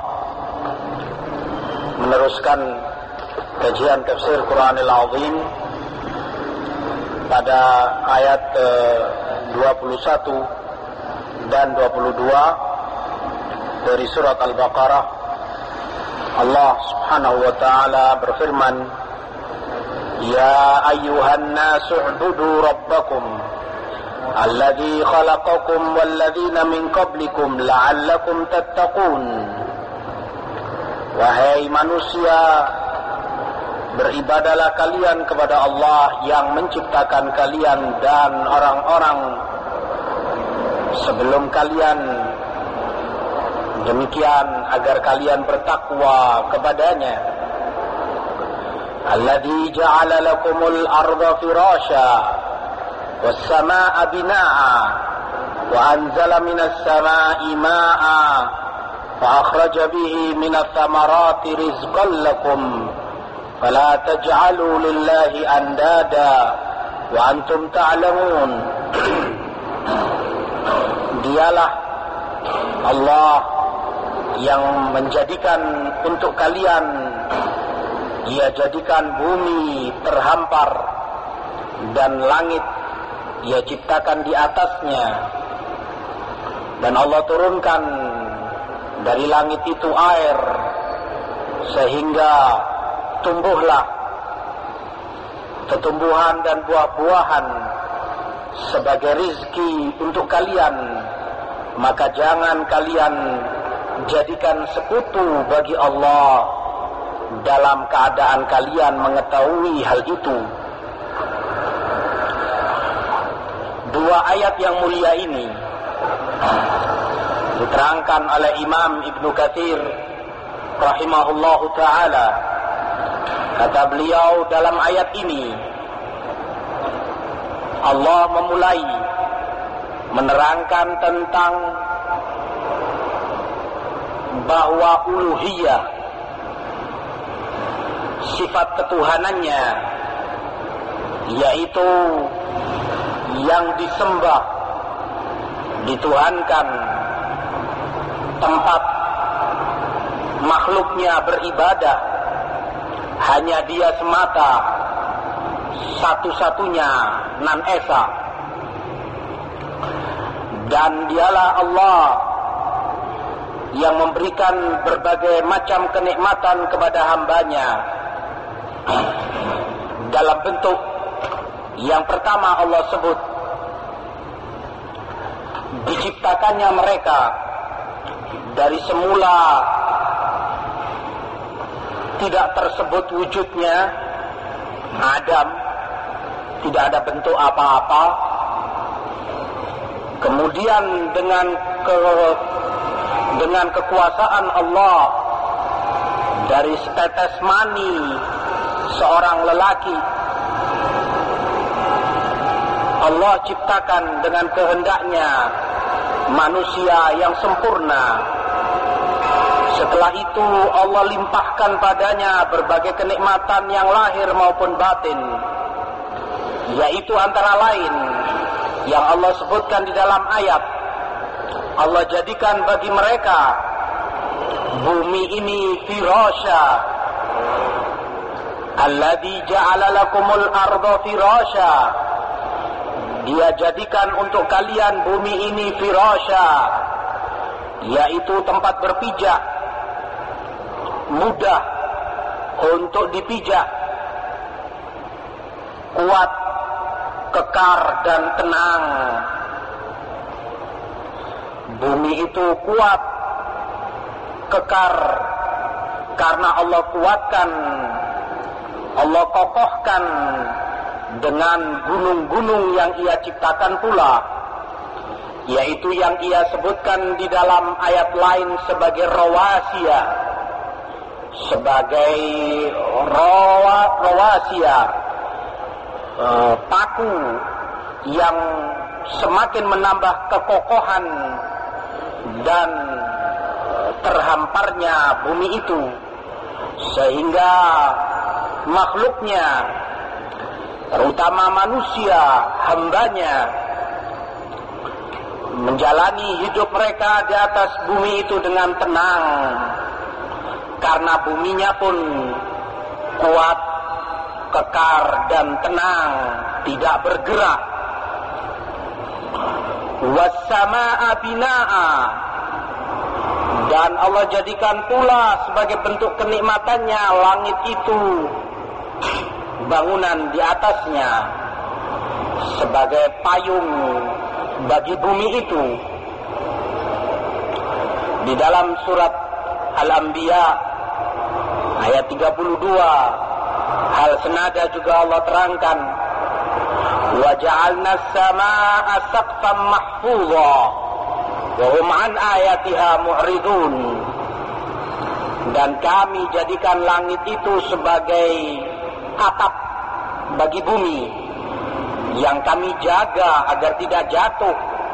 Meneruskan kajian tafsir Quranil Azim pada ayat eh, dua puluh satu dan dua puluh dua dari surat Al-Baqarah. Allah Subhanahu wa ta'ala berfirman, Ya ayyuhan nasu u'budu rabbakum alladhi khalaqakum walladhina min qablikum la'allakum tattaqun. Wahai manusia, beribadalah kalian kepada Allah yang menciptakan kalian dan orang-orang sebelum kalian, demikian agar kalian bertakwa kepadanya. Alladzi ja'ala lakumul arda firasya was samaa'a binaa'a wa anzala minas samaa'i maa'a fa akhraja bihi minats thamarati rizqan lakum fala taj'alu lillahi andada wa antum ta'lamun. Dialah Allah yang menjadikan untuk kalian, Ia jadikan bumi terhampar dan langit Ia ciptakan di atasnya, dan Allah turunkan dari langit itu air sehingga tumbuhlah tumbuhan dan buah-buahan sebagai rizki untuk kalian. Maka jangan kalian jadikan sekutu bagi Allah dalam keadaan kalian mengetahui hal itu. Dua ayat yang mulia ini diterangkan oleh Imam Ibnu Katsir rahimahullahu ta'ala. Kata beliau, dalam ayat ini Allah memulai menerangkan tentang bahwa uluhiyah, sifat ketuhanannya, yaitu yang disembah, dituhankan, tempat makhluknya beribadah hanya Dia semata, satu-satunya, nan esa. Dan Dialah Allah yang memberikan berbagai macam kenikmatan kepada hambanya dalam bentuk yang pertama Allah sebut diciptakannya mereka dari semula tidak tersebut wujudnya Adam, tidak ada bentuk apa-apa. Kemudian dengan ke, dengan kekuasaan Allah, dari setetes mani seorang lelaki Allah ciptakan dengan kehendaknya manusia yang sempurna. Setelah itu Allah limpahkan padanya berbagai kenikmatan yang lahir maupun batin, yaitu antara lain yang Allah sebutkan di dalam ayat, Allah jadikan bagi mereka bumi ini firasya. Alladzi ja'ala lakumul arda firasya. Dia jadikan untuk kalian bumi ini firasya, yaitu tempat berpijak, mudah untuk dipijak, kuat, kekar dan tenang. Bumi itu kuat, kekar, karena Allah kuatkan, Allah kokohkan dengan gunung-gunung yang ia ciptakan pula, yaitu yang ia sebutkan di dalam ayat lain sebagai rawasiya, sebagai rawa, rawasiya, uh, paku yang semakin menambah kekokohan dan terhamparnya bumi itu, sehingga makhluknya, terutama manusia, hambanya, menjalani hidup mereka di atas bumi itu dengan tenang, karena buminya pun kuat, kekar dan tenang, tidak bergerak. Was-samaa'a binaa'a, dan Allah jadikan pula sebagai bentuk kenikmatannya langit itu bangunan di atasnya sebagai payung bagi bumi itu. Di dalam surat Al-Anbiya ayat tiga puluh dua, hal senada juga Allah terangkan, wa ja'alna as-samaa'a saqfan mahfudha wa hum an ayatiha mu'ridun. Dan kami jadikan langit itu sebagai atap bagi bumi yang kami jaga agar tidak jatuh.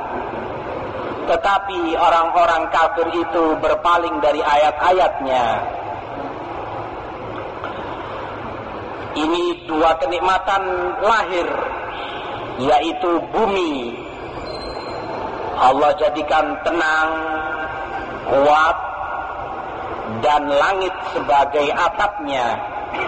Tetapi orang-orang kafir itu berpaling dari ayat-ayatnya. Ini dua kenikmatan lahir, yaitu bumi Allah jadikan tenang, kuat, dan langit sebagai atapnya.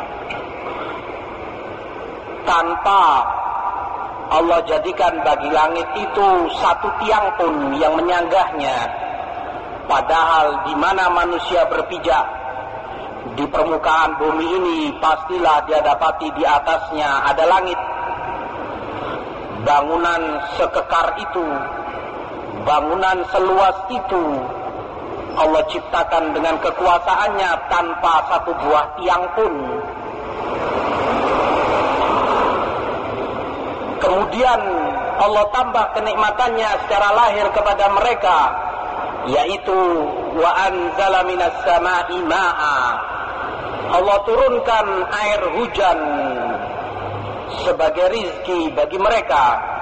Tanpa Allah jadikan bagi langit itu satu tiang pun yang menyanggahnya. Padahal di mana manusia berpijak di permukaan bumi ini, pastilah dia dapati di atasnya ada langit. Bangunan sekekar itu, bangunan seluas itu, Allah ciptakan dengan kekuasaannya tanpa satu buah tiang pun. Kemudian Allah tambah kenikmatannya secara lahir kepada mereka, yaitu wa anzala minas samaa'i maa'a. Allah turunkan air hujan sebagai rizki bagi mereka.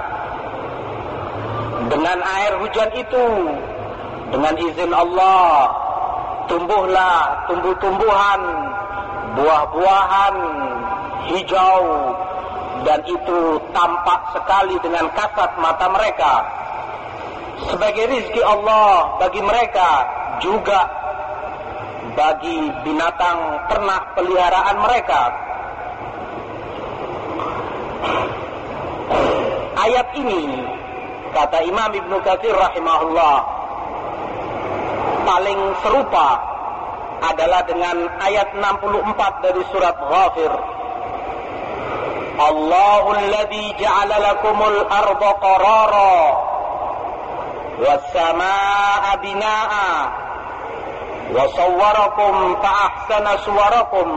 Dengan air hujan itu, dengan izin Allah, tumbuhlah tumbuh-tumbuhan, buah-buahan hijau, dan itu tampak sekali dengan kasat mata mereka. Sebagai rizki Allah bagi mereka, juga bagi binatang ternak peliharaan mereka. Ayat ini, kata Imam Ibnu Katsir rahimahullah, paling serupa adalah dengan ayat enam puluh empat dari surat Ghafir. Allahul ladzi ja'ala lakumul arda qarara was samaa'a binaa'a wa sawwarakum fa ahsana suwarakum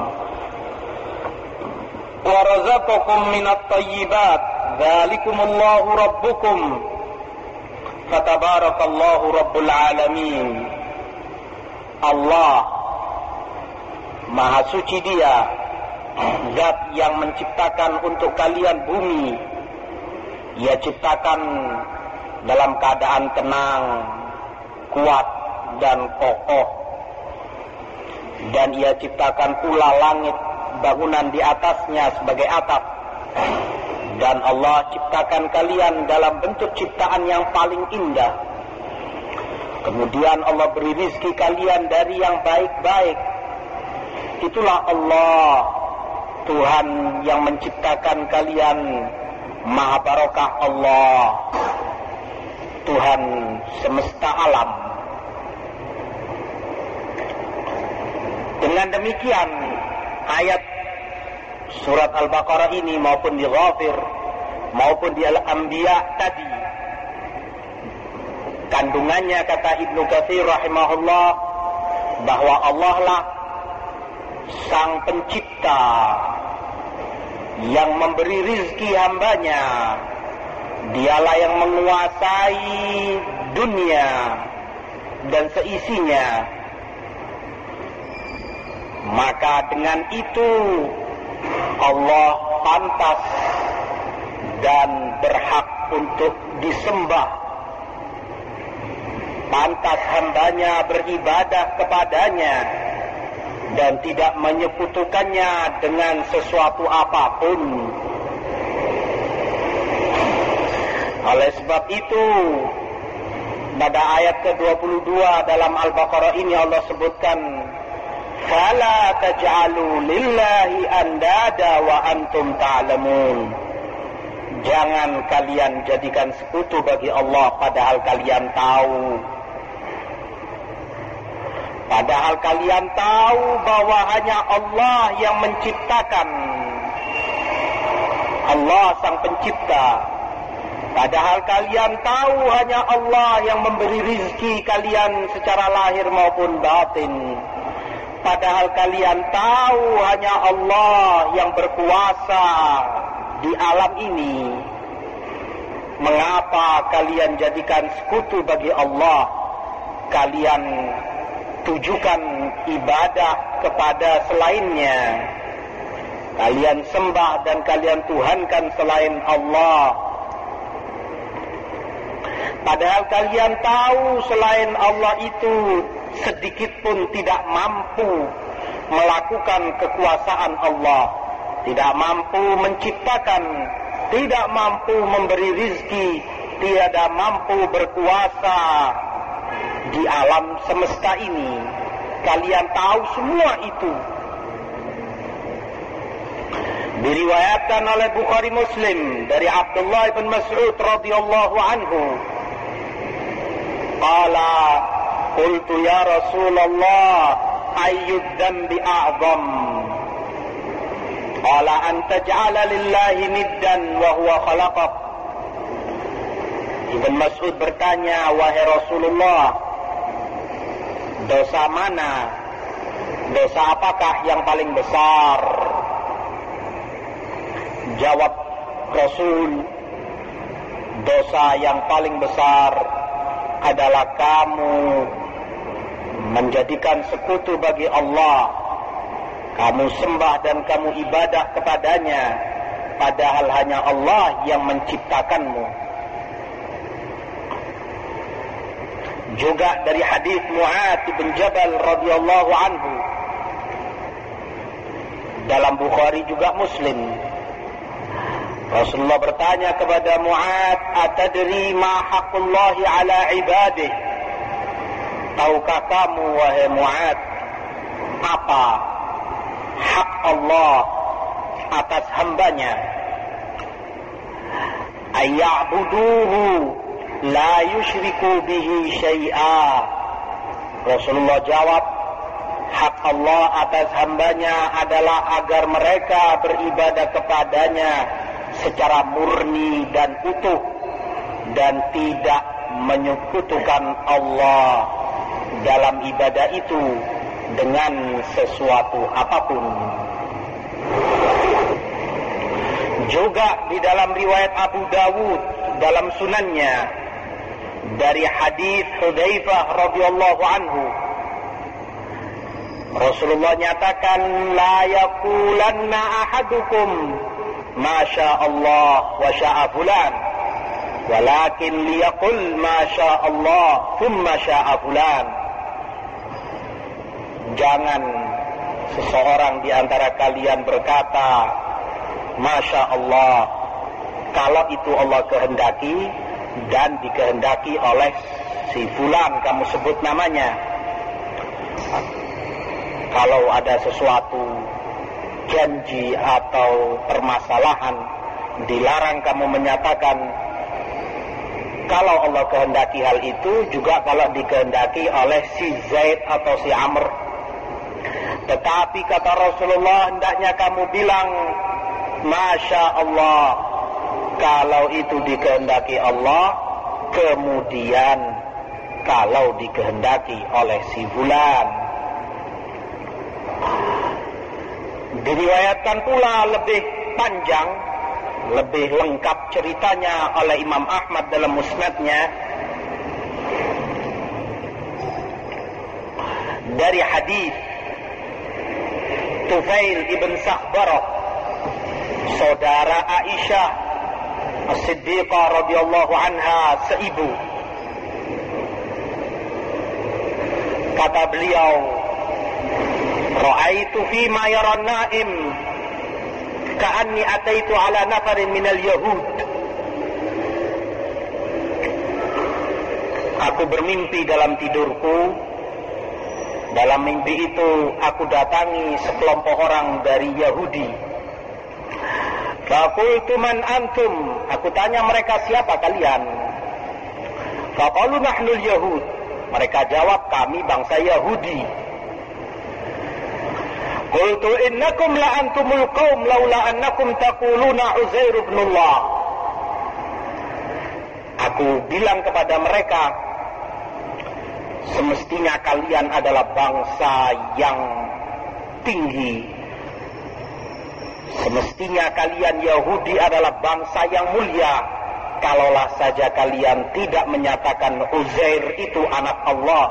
wa razaqakum minat thayyibat dzalikumullahu rabbukum fatabarakallahu rabbul alamin. Allah Maha suci Dia, zat yang menciptakan untuk kalian bumi. Ia ciptakan dalam keadaan tenang, kuat dan kokoh. Dan ia ciptakan pula langit, bangunan di atasnya sebagai atap. Dan Allah ciptakan kalian dalam bentuk ciptaan yang paling indah. Kemudian Allah beri rizki kalian dari yang baik-baik. Itulah Allah, Tuhan yang menciptakan kalian. Maha barokah Allah, Tuhan semesta alam. Dengan demikian, ayat surat Al-Baqarah ini maupun di Ghafir maupun di Al-Anbiya tadi, kandungannya kata Ibnu Katsir rahimahullah bahwa Allah lah sang pencipta yang memberi rizki hambanya. Dialah yang menguasai dunia dan seisinya. Maka dengan itu Allah pantas dan berhak untuk disembah. Pantas hambanya beribadah kepadanya dan tidak menyekutukannya dengan sesuatu apapun. Oleh sebab itu, pada ayat ke dua puluh dua dalam Al-Baqarah ini Allah sebutkan, "Fala taj'alu lillahi andada wa antum ta'lamun." Jangan kalian jadikan sekutu bagi Allah padahal kalian tahu. Padahal kalian tahu bahwa hanya Allah yang menciptakan. Allah sang pencipta. Padahal kalian tahu hanya Allah yang memberi rizki kalian secara lahir maupun batin. Padahal kalian tahu hanya Allah yang berkuasa di alam ini. Mengapa kalian jadikan sekutu bagi Allah? Kalian tujukan ibadah kepada selainnya. Kalian sembah dan kalian tuhankan selain Allah. Padahal kalian tahu selain Allah itu sedikit pun tidak mampu melakukan kekuasaan Allah, tidak mampu menciptakan, tidak mampu memberi rizki, tidak mampu berkuasa di alam semesta ini. Kalian tahu semua itu. Diriwayatkan oleh Bukhari Muslim dari Abdullah bin Mas'ud radhiyallahu anhu, qala qultu ya Rasulullah ayyud dzambi a'zam? Qala an taj'ala lillahi niddan wa huwa khalaqak. Ibn Mas'ud bertanya, wahai Rasulullah, dosa mana? Dosa apakah yang paling besar? Jawab Rasul, dosa yang paling besar adalah kamu menjadikan sekutu bagi Allah. Kamu sembah dan kamu ibadah kepadanya, padahal hanya Allah yang menciptakanmu. Juga dari hadis Mu'adz bin Jabal radhiyallahu anhu dalam Bukhari juga Muslim, Rasulullah bertanya kepada Mu'adz, "Atadri ma haqqullahi ala ibadihi?" Tahukah kamu wahai Mu'adz apa hak Allah atas hambanya? Ayya'buduhu la yushriku bihi syai'a. Rasulullah jawab, hak Allah atas hambanya adalah agar mereka beribadah kepadanya secara murni dan utuh dan tidak menyekutukan Allah dalam ibadah itu dengan sesuatu apapun. Juga di dalam riwayat Abu Dawud dalam sunannya dari hadis Hudzaifah radhiyallahu anhu, Rasulullah nyatakan, la yaqulanna ahadukum masya Allah wa sya'a fulan, walakin liyaqul masya Allah thumma sya'a fulan. Jangan seseorang di antara kalian berkata masya Allah kalau itu Allah kehendaki dan dikehendaki oleh si fulan kamu sebut namanya. Kalau ada sesuatu janji atau permasalahan, dilarang kamu menyatakan kalau Allah kehendaki hal itu, juga kalau dikehendaki oleh si Zaid atau si Amr. Tetapi kata Rasulullah, hendaknya kamu bilang Masya Allah kalau itu dikehendaki Allah, kemudian kalau dikehendaki oleh si fulan. Diriwayatkan pula lebih panjang, lebih lengkap ceritanya oleh Imam Ahmad dalam musnadnya dari hadis Tufail ibn Sakhbarah, saudara Aisyah As-Siddiqah radhiyallahu anha seibu. Kata beliau, ra'aitu fi ma yara an-na'im ka'anni ataitu ala nafarin minal yahud. Aku bermimpi dalam tidurku. Dalam mimpi itu aku datangi sekelompok orang dari Yahudi. Faqultu man antum? Aku tanya mereka, siapa kalian? Faqalu nahnul yahud. Mereka jawab, kami bangsa Yahudi. Qultu innakum la antumul qaum laula annakum taquluna Uzair ibn Allah. Aku bilang kepada mereka, semestinya kalian adalah bangsa yang tinggi. Semestinya kalian Yahudi adalah bangsa yang mulia. Kalaulah saja kalian tidak menyatakan Uzair itu anak Allah.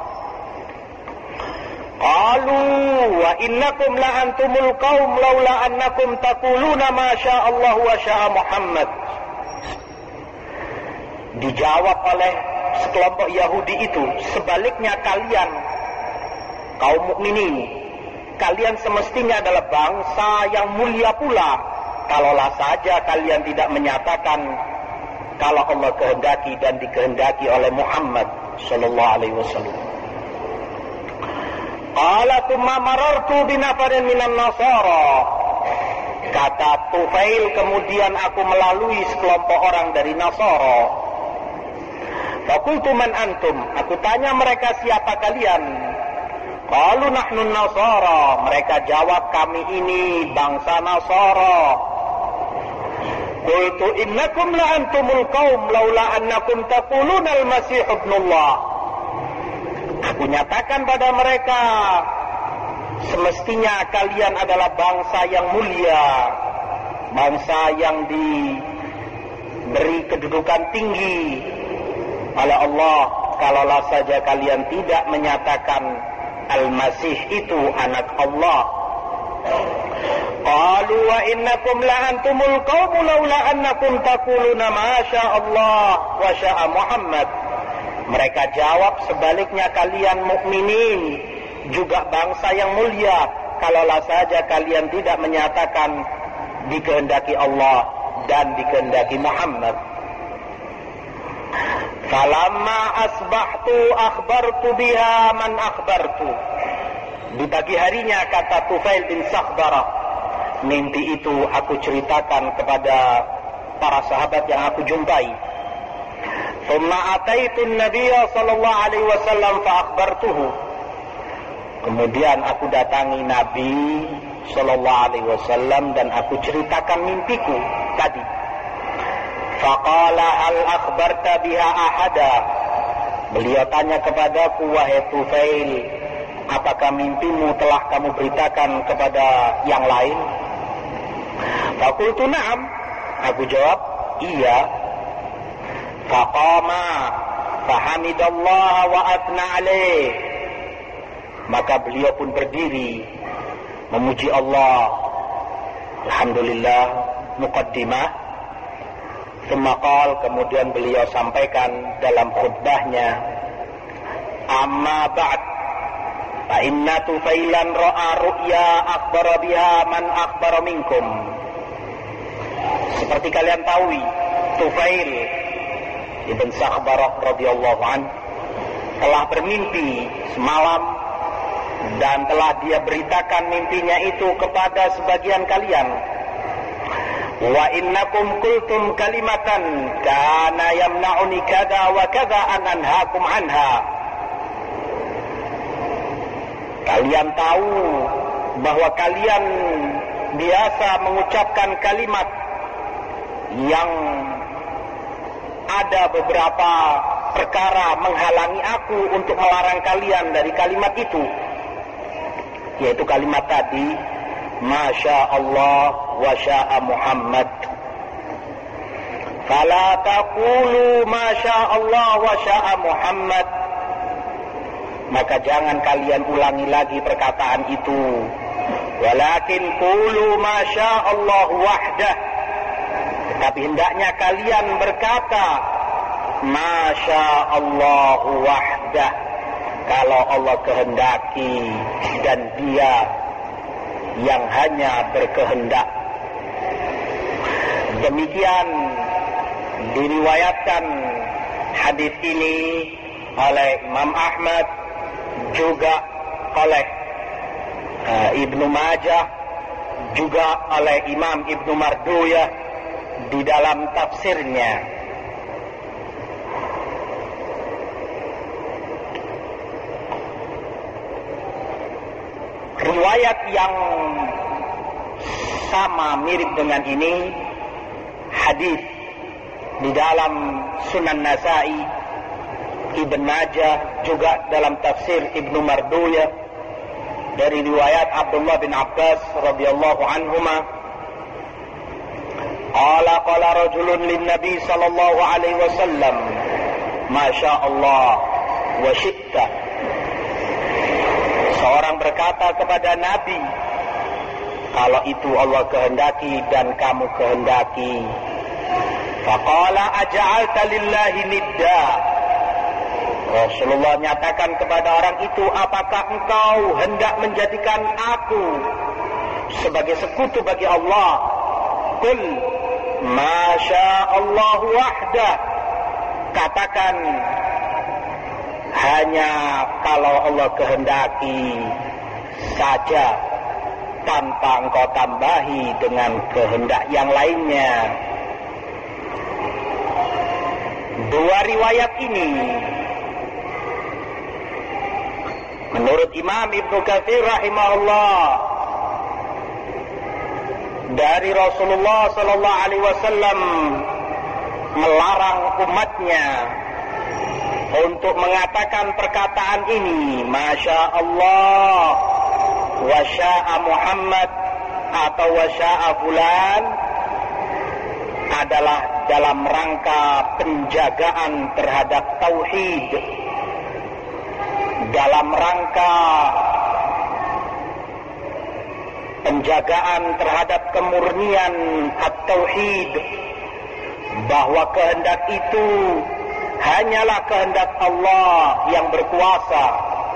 Qalu wa innakum la antumul qaum laula annakum taquluna ma syaa Allah wa syaa Muhammad. Dijawab oleh sekelompok Yahudi itu, sebaliknya kalian kaum mukminin, kalian semestinya adalah bangsa yang mulia pula. Kalaulah saja kalian tidak menyatakan kalau Allah kehendaki dan dikehendaki oleh Muhammad sallallahu alaihi wasallam. Qala thumma marartu binafarin minan nasara. Kata Tufail, kemudian aku melalui sekelompok orang dari Nasara. Faqultu man antum? Aku tanya mereka, siapa kalian? Qalu nahnu Nasara. Mereka jawab, kami ini bangsa Nasara. Qultu innakum la antumul qaum laula annakum taquluna al-Masih ibnullah. Aku nyatakan pada mereka, semestinya kalian adalah bangsa yang mulia, bangsa yang diberi kedudukan tinggi oleh Allah. Kalaulah saja kalian tidak menyatakan Al-Masih itu anak Allah. Qalu wa innakum la antumul qaum laula annakum taquluna ma syaa Allah wa syaa Muhammad. Mereka jawab, sebaliknya kalian mukminin juga bangsa yang mulia, kalaulah saja kalian tidak menyatakan dikehendaki Allah dan dikehendaki Muhammad. Falamma asbahtu akhbartu biha man akhbartu. Di pagi harinya, kata Tufail bin Sakhbarah, mimpi itu aku ceritakan kepada para sahabat yang aku jumpai. Thumma ataitun Nabiyya sallallahu alaihi wasallam fa akhbartuhu. Kemudian aku datangi Nabi sallallahu alaihi wasallam dan aku ceritakan mimpiku tadi. Faqala hal akhbarta biha ahada. Beliau tanya kepadaku, wahai Tufail, apakah mimpimu telah kamu beritakan kepada yang lain? Faqultu na'am. Aku jawab, iya. Faqama fahamidallah wa atna alaih. Maka beliau pun berdiri memuji Allah. Alhamdulillah, muqaddimah. Semakal, kemudian beliau sampaikan dalam khutbahnya, amma ba'd fa inna Tufailan ra'a ru'ya akhbara biha man akhbara minkum. Seperti kalian tahu, Tufail ibn Sakhbarah radhiyallahu an telah bermimpi semalam dan telah dia beritakan mimpinya itu kepada sebagian kalian. Wa innakum qultum kalimatan kana yamna'uni kada wa kada an anhaakum anha. Kalian tahu bahwa kalian biasa mengucapkan kalimat yang ada beberapa perkara menghalangi aku untuk melarang kalian dari kalimat itu, yaitu kalimat tadi, Masya Allah wa sya'a Muhammad. Fala taqulu Masya Allah wa sya'a Muhammad. Maka jangan kalian ulangi lagi perkataan itu. Walakin qulu Masya Allah wahdah. Tetapi hendaknya kalian berkata Masya Allah wahdah, kalau Allah kehendaki dan dia yang hanya berkehendak. Demikian diriwayatkan hadis ini oleh Imam Ahmad, juga oleh uh, Ibnu Majah, juga oleh Imam Ibnu Marduyah di dalam tafsirnya. Riwayat yang sama mirip dengan ini, hadis di dalam Sunan Nasai, Ibn Majah, juga dalam tafsir Ibnu Marduyah dari riwayat Abdullah bin Abbas radhiyallahu anhuma. Qala qala rajulun lin Nabi sallallahu alaihi wasallam, Masya Allah wa syi'ta. Seorang berkata kepada Nabi, kalau itu Allah kehendaki dan kamu kehendaki. Faqala aja'alta lillahi nidda. Rasulullah nyatakan kepada orang itu, apakah engkau hendak menjadikan aku sebagai sekutu bagi Allah? Qul Masya Allah wahdah. Katakan, hanya kalau Allah kehendaki saja, tanpa engkau tambahi dengan kehendak yang lainnya. Dua riwayat ini menurut Imam Ibnu Katsir rahimahullah dari Rasulullah sallallahu alaihi wasallam melarang umatnya untuk mengatakan perkataan ini, Masya Allah wa sya'a Muhammad atau wa sya'a fulan, adalah dalam rangka penjagaan terhadap tauhid, dalam rangka penjagaan terhadap kemurnian at-tauhid, bahwa kehendak itu hanyalah kehendak Allah yang berkuasa.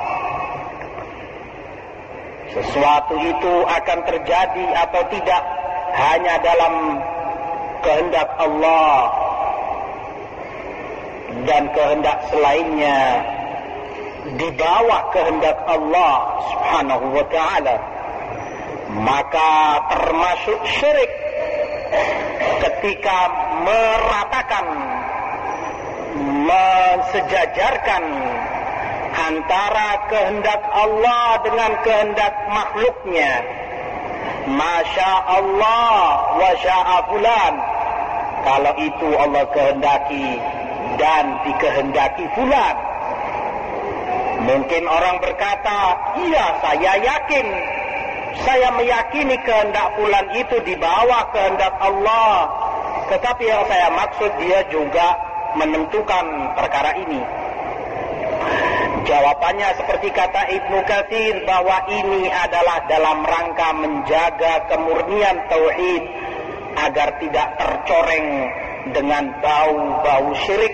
Sesuatu itu akan terjadi atau tidak hanya dalam kehendak Allah, dan kehendak selainnya di bawah kehendak Allah Subhanahu wa ta'ala. Maka termasuk syirik ketika meratakan, mensejajarkan antara kehendak Allah dengan kehendak makhluknya. Masya Allah wa sya'a fulan, kalau itu Allah kehendaki dan dikehendaki fulan. Mungkin orang berkata, iya saya yakin, saya meyakini kehendak fulan itu di bawah kehendak Allah, tetapi yang saya maksud dia juga menentukan perkara ini. Jawabannya seperti kata Ibnu Katsir, bahwa ini adalah dalam rangka menjaga kemurnian tauhid agar tidak tercoreng dengan bau-bau syirik.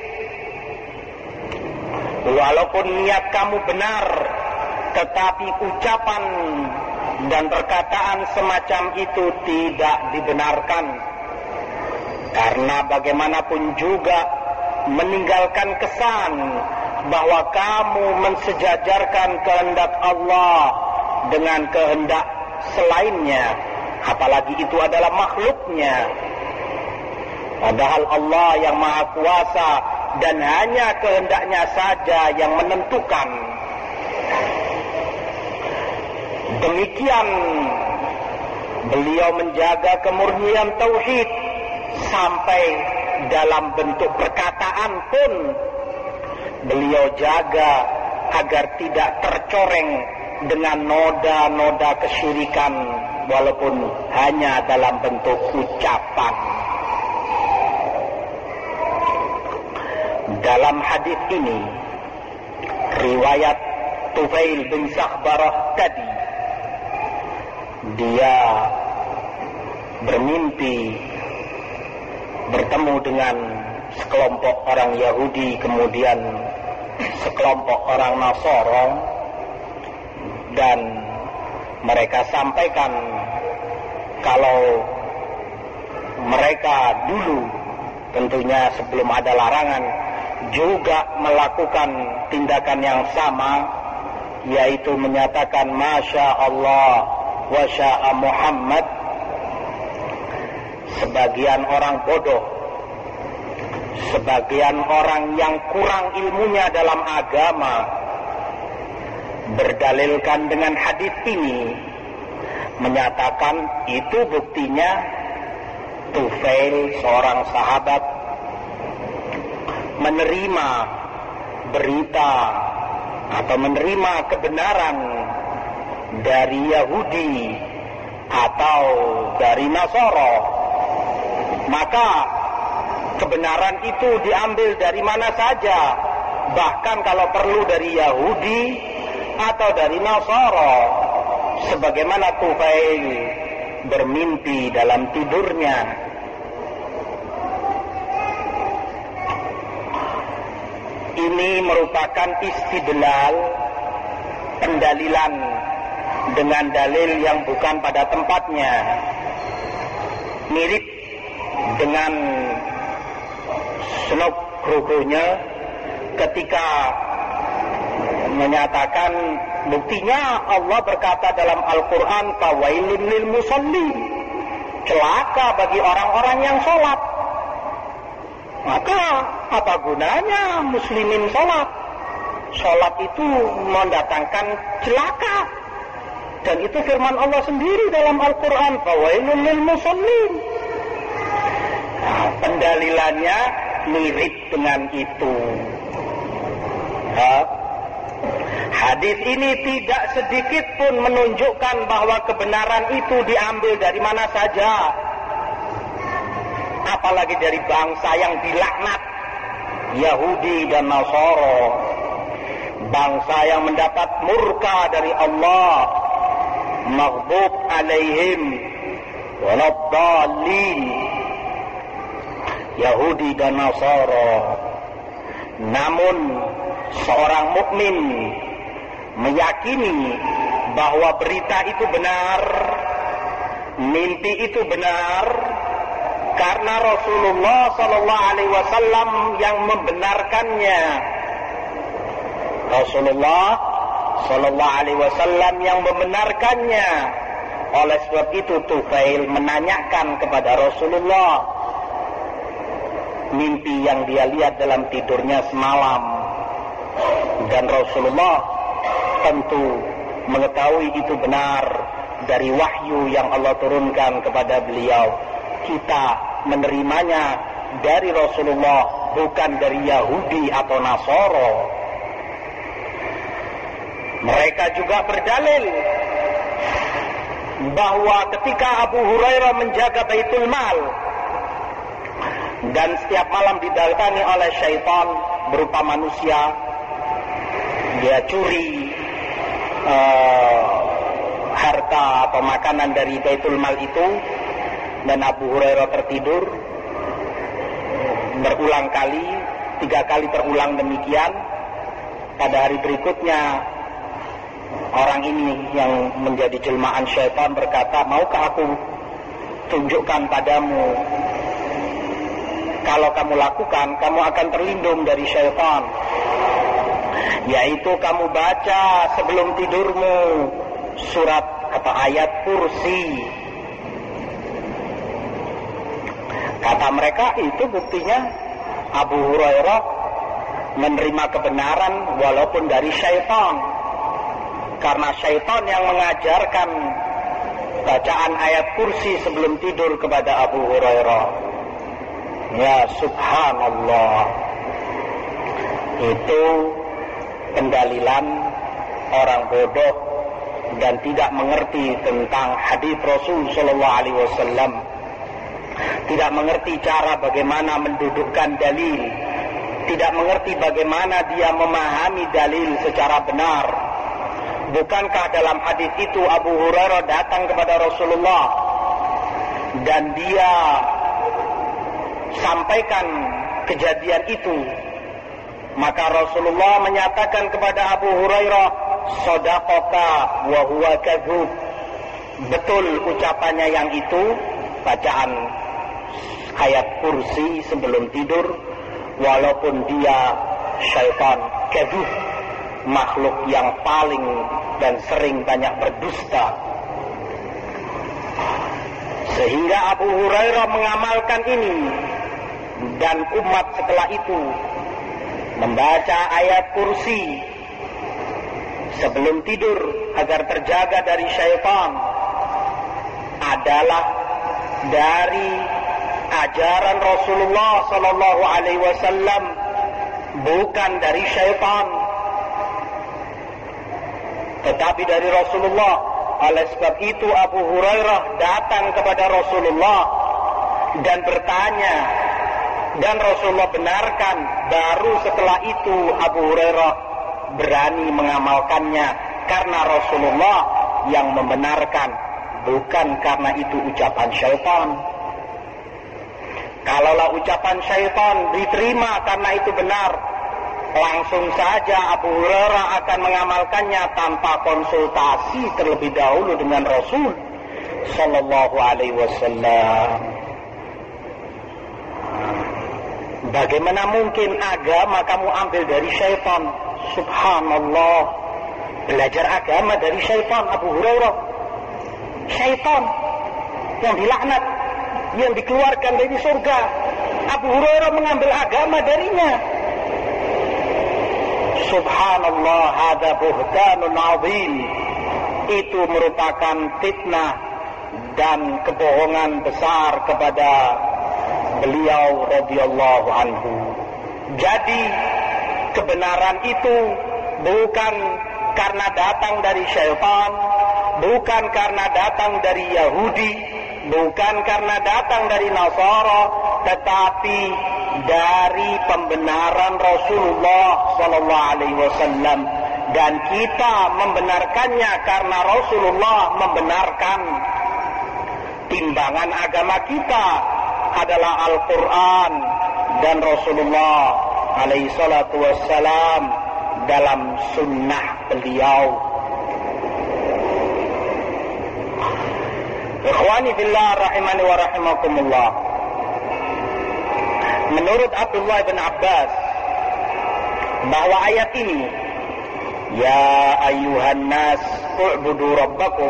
Walaupun niat kamu benar, tetapi ucapan dan perkataan semacam itu tidak dibenarkan. Karena bagaimanapun juga meninggalkan kesan bahwa kamu mensejajarkan kehendak Allah dengan kehendak selainnya, apalagi itu adalah makhluknya. Padahal Allah yang Maha Kuasa dan hanya kehendaknya saja yang menentukan. Demikian beliau menjaga kemurnian tauhid sampai dalam bentuk perkataan pun beliau jaga agar tidak tercoreng dengan noda-noda kesyirikan walaupun hanya dalam bentuk ucapan. Dalam hadis ini riwayat Tufail bin Sakhbarah tadi, dia bermimpi bertemu dengan sekelompok orang Yahudi, kemudian sekelompok orang Nasara, dan mereka sampaikan kalau mereka dulu, tentunya sebelum ada larangan, juga melakukan tindakan yang sama, yaitu menyatakan Masya Allah wa sya'a Muhammad. Sebagian orang bodoh, sebagian orang yang kurang ilmunya dalam agama berdalilkan dengan hadis ini, menyatakan itu buktinya Tufail, seorang sahabat, menerima berita atau menerima kebenaran dari Yahudi atau dari Nasara, maka kebenaran itu diambil dari mana saja, bahkan kalau perlu dari Yahudi atau dari Nasara, sebagaimana Tufail bermimpi dalam tidurnya. Ini merupakan istidlal, pendalilan dengan dalil yang bukan pada tempatnya, mirip dengan Sunuk rukunya ketika menyatakan buktinya Allah berkata dalam Al-Quran, fawailun lil musallin, celaka bagi orang-orang yang sholat. Maka apa gunanya muslimin sholat? Sholat itu mendatangkan celaka, dan itu firman Allah sendiri dalam Al-Quran, fawailun lil musallin. Nah, pendalilannya mirip dengan itu. Nah, hadis ini tidak sedikit pun menunjukkan bahwa kebenaran itu diambil dari mana saja, apalagi dari bangsa yang dilaknat, Yahudi dan Nasara, bangsa yang mendapat murka dari Allah, maghdub alaihim waladdallin, Yahudi dan Nasara. Namun seorang mukmin meyakini bahwa berita itu benar, mimpi itu benar, karena Rasulullah Sallallahu Alaihi Wasallam yang membenarkannya. Rasulullah Sallallahu Alaihi Wasallam yang membenarkannya. Oleh sebab itu Tufail menanyakan kepada Rasulullah mimpi yang dia lihat dalam tidurnya semalam, dan Rasulullah tentu mengetahui itu benar dari wahyu yang Allah turunkan kepada beliau. Kita menerimanya dari Rasulullah, bukan dari Yahudi atau Nasara. Mereka juga berdalil bahwa ketika Abu Hurairah menjaga Baitul Mal dan setiap malam didatangi oleh syaitan berupa manusia, dia curi uh, harta atau makanan dari Baitul Mal itu, dan Abu Hurairah tertidur berulang kali, tiga kali terulang demikian. Pada hari berikutnya orang ini yang menjadi jelmaan syaitan berkata, maukah aku tunjukkan padamu, kalau kamu lakukan kamu akan terlindung dari syaitan. yaitu kamu baca sebelum tidurmu surat atau ayat kursi. Kata mereka itu buktinya Abu Hurairah menerima kebenaran walaupun dari syaitan, karena syaitan yang mengajarkan bacaan ayat kursi sebelum tidur kepada Abu Hurairah. Ya subhanallah, itu pendalilan orang bodoh dan tidak mengerti tentang hadis Rasul sallallahu alaihi wasallam, tidak mengerti cara bagaimana mendudukkan dalil, tidak mengerti bagaimana dia memahami dalil secara benar. Bukankah dalam hadis itu Abu Hurairah datang kepada Rasulullah dan dia sampaikan kejadian itu, maka Rasulullah menyatakan kepada Abu Hurairah, "Shadaqaka wa huwa kadzub." Betul ucapannya yang itu, bacaan ayat kursi sebelum tidur, walaupun dia syaitan kadzub, makhluk yang paling dan sering banyak berdusta. Sehingga Abu Hurairah mengamalkan ini, dan umat setelah itu membaca ayat kursi sebelum tidur agar terjaga dari syaitan adalah dari ajaran Rasulullah sallallahu alaihi wasallam, bukan dari syaitan, tetapi dari Rasulullah. Oleh sebab itu Abu Hurairah datang kepada Rasulullah dan bertanya, dan Rasulullah benarkan. Baru setelah itu Abu Hurairah berani mengamalkannya, karena Rasulullah yang membenarkan, bukan karena itu ucapan syaitan. Kalaulah ucapan syaitan diterima karena itu benar, langsung saja Abu Hurairah akan mengamalkannya tanpa konsultasi terlebih dahulu dengan Rasul sallallahu alaihi wasallam. Bagaimana mungkin agama kamu ambil dari syaitan? Subhanallah. Belajar agama dari syaitan, Abu Hurairah. Syaitan yang dilaknat, yang dikeluarkan dari surga. Abu Hurairah mengambil agama darinya. Subhanallah, hadza buhtanun azim. Itu merupakan fitnah dan kebohongan besar kepada beliau radhiyallahu anhu. Jadi kebenaran itu bukan karena datang dari syaitan, bukan karena datang dari Yahudi, bukan karena datang dari Nasara, tetapi dari pembenaran Rasulullah sallallahu alaihi wasallam, dan kita membenarkannya karena Rasulullah membenarkan. Timbangan agama kita adalah Al-Quran dan Rasulullah alaihi salatu wassalam dalam sunnah beliau. Ikhwani fillah rahimani wa rahimakumullah. Menurut Abdullah bin Abbas, bahwa ayat ini, ya ayyuhan nas u'budu rabbakum,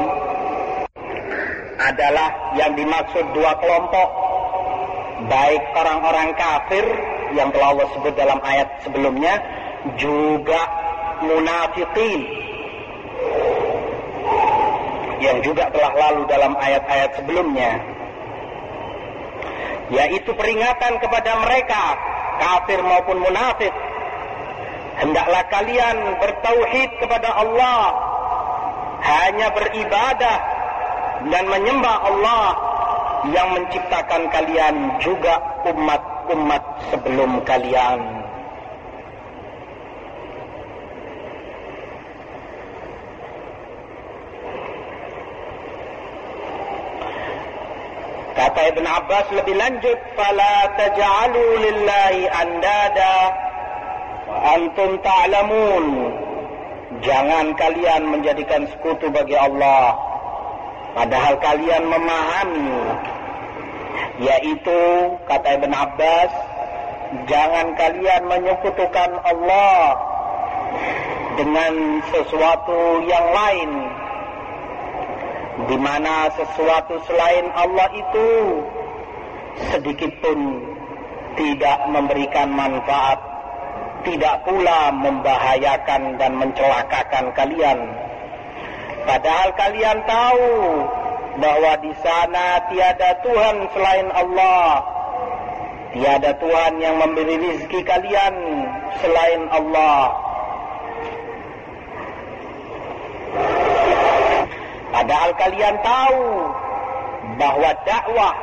adalah yang dimaksud dua kelompok, baik orang-orang kafir yang telah Allah sebut dalam ayat sebelumnya, juga munafiqin yang juga telah lalu dalam ayat-ayat sebelumnya, yaitu peringatan kepada mereka, kafir maupun munafik, hendaklah kalian bertauhid kepada Allah, hanya beribadah dan menyembah Allah yang menciptakan kalian juga umat-umat sebelum kalian. Kata Ibn Abbas lebih lanjut, fala taj'alu lillahi andada wa antum ta'lamun. Jangan kalian menjadikan sekutu bagi Allah, padahal kalian memahami. Yaitu, kata Ibn Abbas, jangan kalian menyekutukan Allah dengan sesuatu yang lain, di mana sesuatu selain Allah itu sedikit pun tidak memberikan manfaat, tidak pula membahayakan dan mencelakakan kalian. Padahal kalian tahu bahwa di sana tiada Tuhan selain Allah, tiada Tuhan yang memberi rezeki kalian selain Allah. Padahal kalian tahu bahwa dakwah,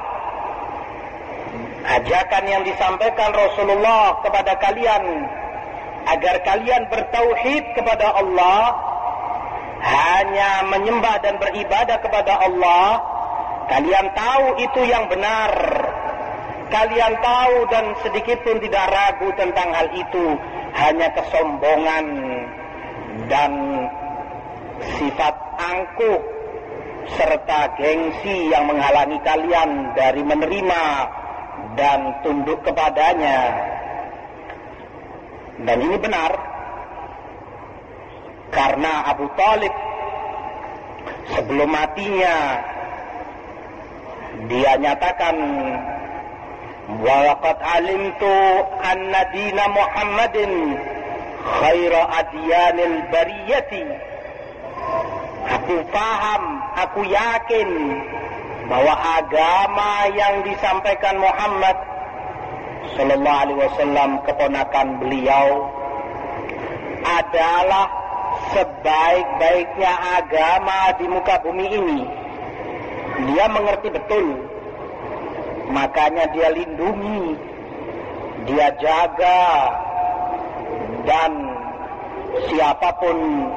ajakan yang disampaikan Rasulullah kepada kalian agar kalian bertauhid kepada Allah, hanya menyembah dan beribadah kepada Allah, kalian tahu itu yang benar. Kalian tahu dan sedikit pun tidak ragu tentang hal itu, hanya kesombongan dan sifat angkuh serta gengsi yang menghalangi kalian dari menerima dan tunduk kepadanya. Dan ini benar, karena Abu Thalib sebelum matinya dia nyatakan, wa laqad alimtu anna dina Muhammadin khaira adyanil bariyati. Aku paham, aku yakin bahwa agama yang disampaikan Muhammad sallallahu alaihi wasallam, keponakan beliau, adalah sebaik-baiknya agama di muka bumi ini. Dia mengerti betul, makanya dia lindungi, dia jaga, dan siapapun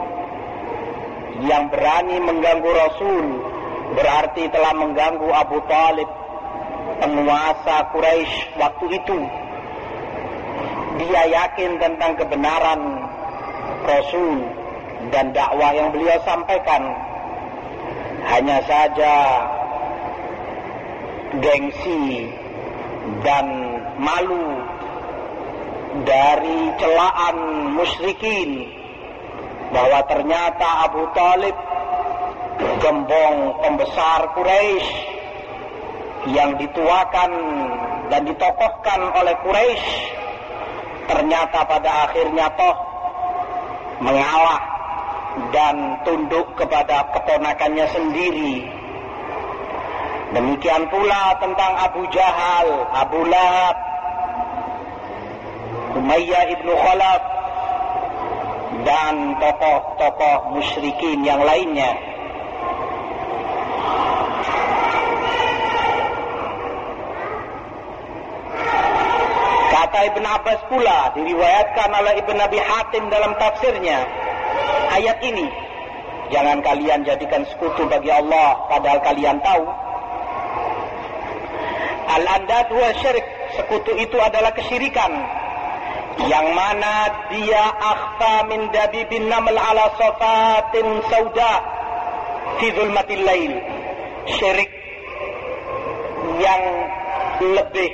yang berani mengganggu Rasul berarti telah mengganggu Abu Thalib, penguasa Quraisy waktu itu. Dia yakin tentang kebenaran Rasul dan dakwah yang beliau sampaikan. Hanya saja gengsi dan malu dari celaan musyrikin bahwa ternyata Abu Thalib, gembong pembesar Quraisy yang dituakan dan ditokohkan oleh Quraisy, ternyata pada akhirnya toh mengalah dan tunduk kepada keponakannya sendiri. Demikian pula tentang Abu Jahal, Abu Lahab, Umayyah ibnu Khalaf, dan tokoh-tokoh musyrikin yang lainnya. Kata Ibn Abbas pula, diriwayatkan oleh Ibn Abi Hatim dalam tafsirnya, ayat ini, jangan kalian jadikan sekutu bagi Allah padahal kalian tahu. Al-andad wa syirik, sekutu itu adalah kesyirikan, yang mana dia akhfa min dabibin naml ala safatin sauda fi zulmatil lail. Syirik yang lebih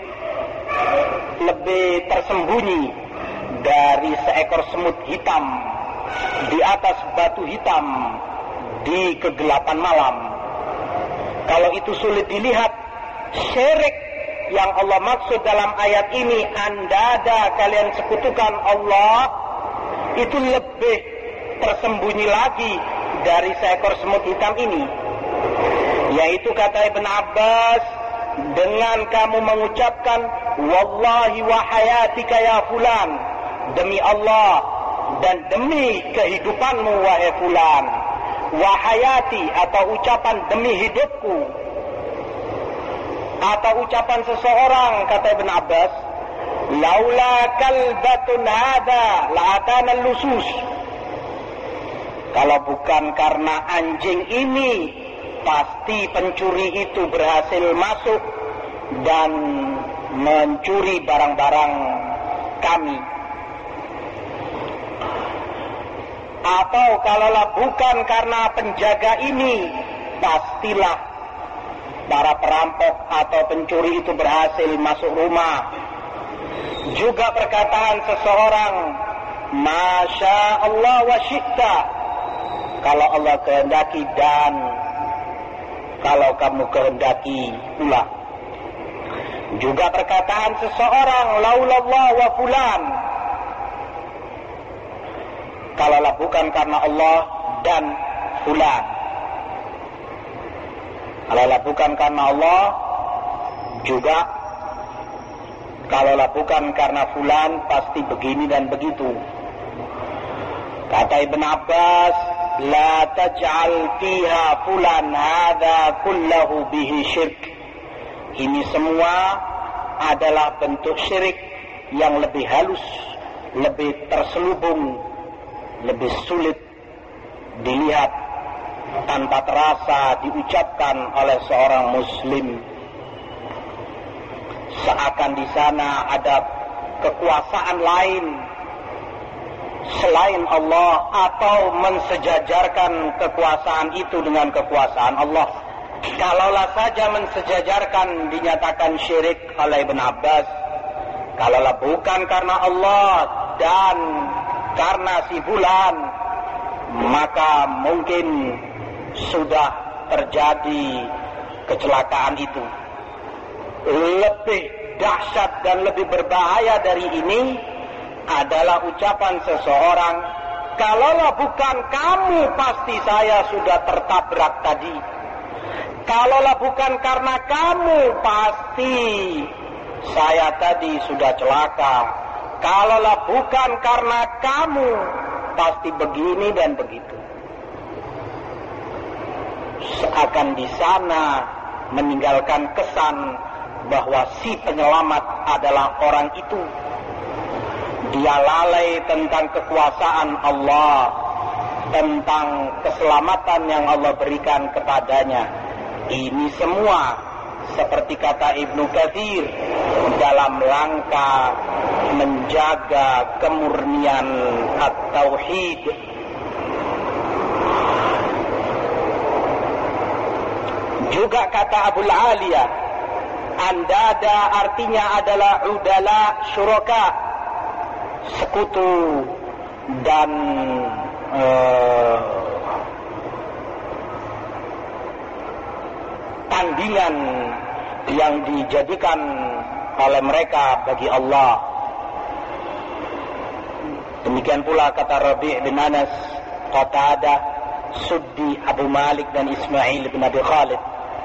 lebih tersembunyi dari seekor semut hitam di atas batu hitam di kegelapan malam. Kalau itu sulit dilihat, syirik yang Allah maksud dalam ayat ini, andada kalian sekutukan Allah, itu lebih tersembunyi lagi dari seekor semut hitam ini. Yaitu kata Ibn Abbas, dengan kamu mengucapkan wallahi wa hayatika ya fulan, demi Allah dan demi kehidupanmu wahai fulan, wa hayati atau ucapan demi hidupku, atau ucapan seseorang, kata Ibn Abbas, laula kalbatun hada la'atana lusus, kalau bukan karena anjing ini, pasti pencuri itu berhasil masuk dan mencuri barang-barang kami. Atau kalaulah bukan karena penjaga ini, pastilah para perampok atau pencuri itu berhasil masuk rumah. Juga perkataan seseorang, masya Allah wa syi'ta, kalau Allah kehendaki dan kalau kamu kehendaki pula. Juga perkataan seseorang laulallah wa fulan, kalaulah bukan karena Allah dan fulan. Kalaulah bukan karena Allah, juga kalaulah bukan karena fulan, pasti begini dan begitu. Kata Ibn Abbas, la taj'al fiha fulan hadha kullahu bihi syirk. Ini semua adalah bentuk syirik yang lebih halus, lebih terselubung, lebih sulit dilihat tanpa terasa diucapkan oleh seorang muslim. Seakan di sana ada kekuasaan lain selain Allah, atau mensejajarkan kekuasaan itu dengan kekuasaan Allah. Kalaulah saja mensejajarkan dinyatakan syirik oleh Ibn Abbas. Kalaulah bukan karena Allah dan karena si fulan, maka mungkin sudah terjadi kecelakaan itu. Lebih dahsyat dan lebih berbahaya dari ini adalah ucapan seseorang, kalaulah bukan kamu pasti saya sudah tertabrak tadi. Kalaulah bukan karena kamu pasti saya tadi sudah celaka. Kalaulah bukan karena kamu pasti begini dan begitu. Seakan di sana meninggalkan kesan bahwa si penyelamat adalah orang itu. Dia lalai tentang kekuasaan Allah, tentang keselamatan yang Allah berikan kepadanya. Ini semua seperti kata Ibnu Katsir, dalam rangka menjaga kemurnian at-tauhid. Juga kata Abul Aliyah, andada artinya adalah udala syuraka, sekutu dan uh, tandingan yang dijadikan oleh mereka bagi Allah. Demikian pula kata Rabi' bin Anas, Qatadah, Suddi, Abu Malik dan Ismail bin Abi Khalid.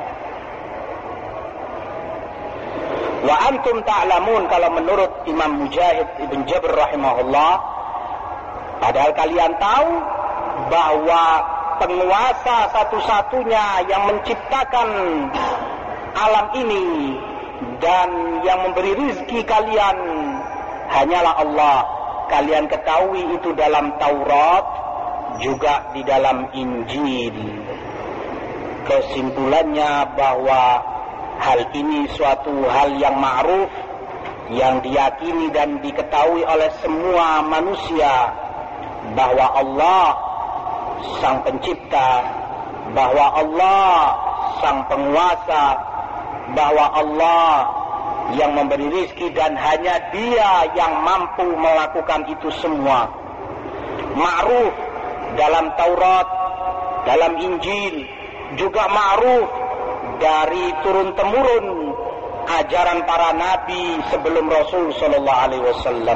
Wa antum ta'lamun, kalau menurut Imam Mujahid Ibn Jabr rahimahullah, padahal kalian tahu bahwa penguasa satu-satunya yang menciptakan alam ini dan yang memberi rizki kalian hanyalah Allah. Kalian ketahui itu dalam Taurat, juga di dalam Injil. Kesimpulannya bahwa hal ini suatu hal yang ma'ruf, yang diyakini dan diketahui oleh semua manusia, bahwa Allah Sang Pencipta, bahwa Allah Sang Penguasa, bahwa Allah yang memberi rizki dan hanya Dia yang mampu melakukan itu semua. Ma'ruf dalam Taurat, dalam Injil, juga ma'ruf dari turun-temurun ajaran para nabi sebelum Rasul sallallahu alaihi wasallam.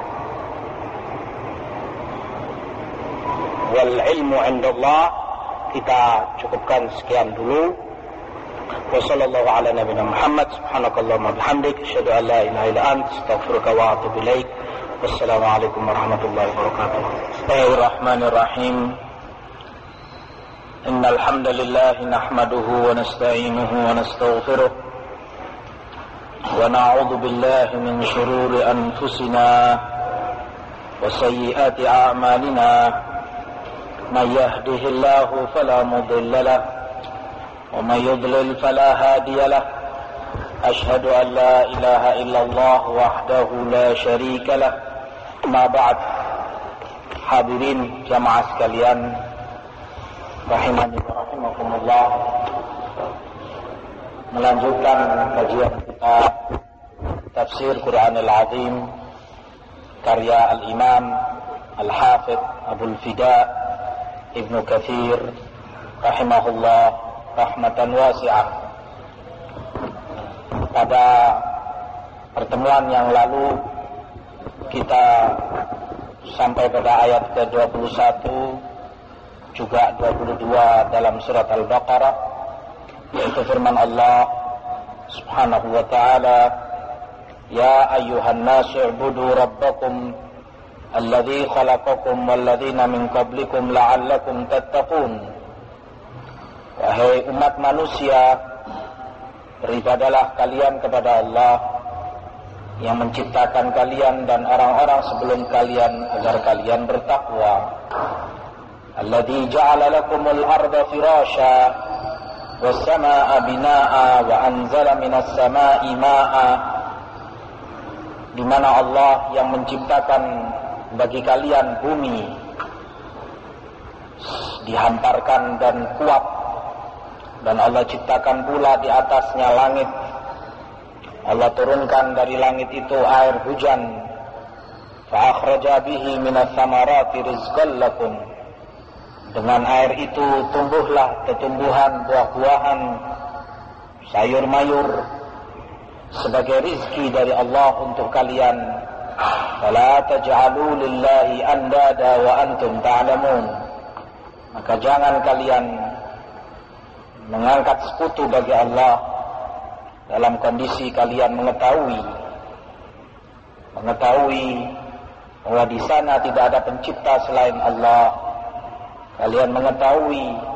Wal ilmu indallah. Kita cukupkan sekian dulu. Wa sallallahu ala nabiyina Muhammad, subhanakallahumma bihamdik, asyhadu an la ilaha illa anta, astaghfiruka wa atubu ilaik. Wassalamu alaikum warahmatullahi wabarakatuh. Bismillahirrahmanirrahim. Innal hamdalillah nahmaduhu wa nasta'inuhu wa nastaghfiruh wa na'udzu billahi min shururi anfusina wa sayyiati a'malina. من يهده الله فلا مضل له ومن يضلل فلا هادي له أشهد أن لا إله إلا الله وحده لا شريك له. ما بعد. Hadirin jamaah sekalian rahimani wa rahimakumullah, melanjutkan kajian kita tafsir Quranul Azim karya Al-Imam Al-Hafidh Abul Fida Ibnu Katsir rahimahullah rahmatan wasi'ah. Pada pertemuan yang lalu kita sampai pada ayat ke dua puluh satu juga dua puluh dua dalam surat Al-Baqarah, yaitu firman Allah Subhanahu wa ta'ala, ya ayyuhan nasu ubudu rabbakum alladzi khalaqakum walladzina min qablikum la'allakum tattaqun. Wahai umat manusia, beribadalah kalian kepada Allah yang menciptakan kalian dan orang-orang sebelum kalian agar kalian bertakwa. Alladzi ja'ala lakumul arda firasya was samaa'a binaa'a wa anzala minas samaa'i maa'a, di mana Allah yang menciptakan bagi kalian bumi dihamparkan dan kuat, dan Allah ciptakan pula di atasnya langit. Allah turunkan dari langit itu air hujan, fa akhraja bihi minas samarati rizqan lakum, dengan air itu tumbuhlah tumbuhan buah-buahan, sayur mayur sebagai rizki dari Allah untuk kalian. Fala taj'alu lillahi andada wa antum ta'lamun, maka jangan kalian mengangkat sekutu bagi Allah dalam kondisi kalian mengetahui mengetahui bahwa di sana tidak ada pencipta selain Allah. Kalian mengetahui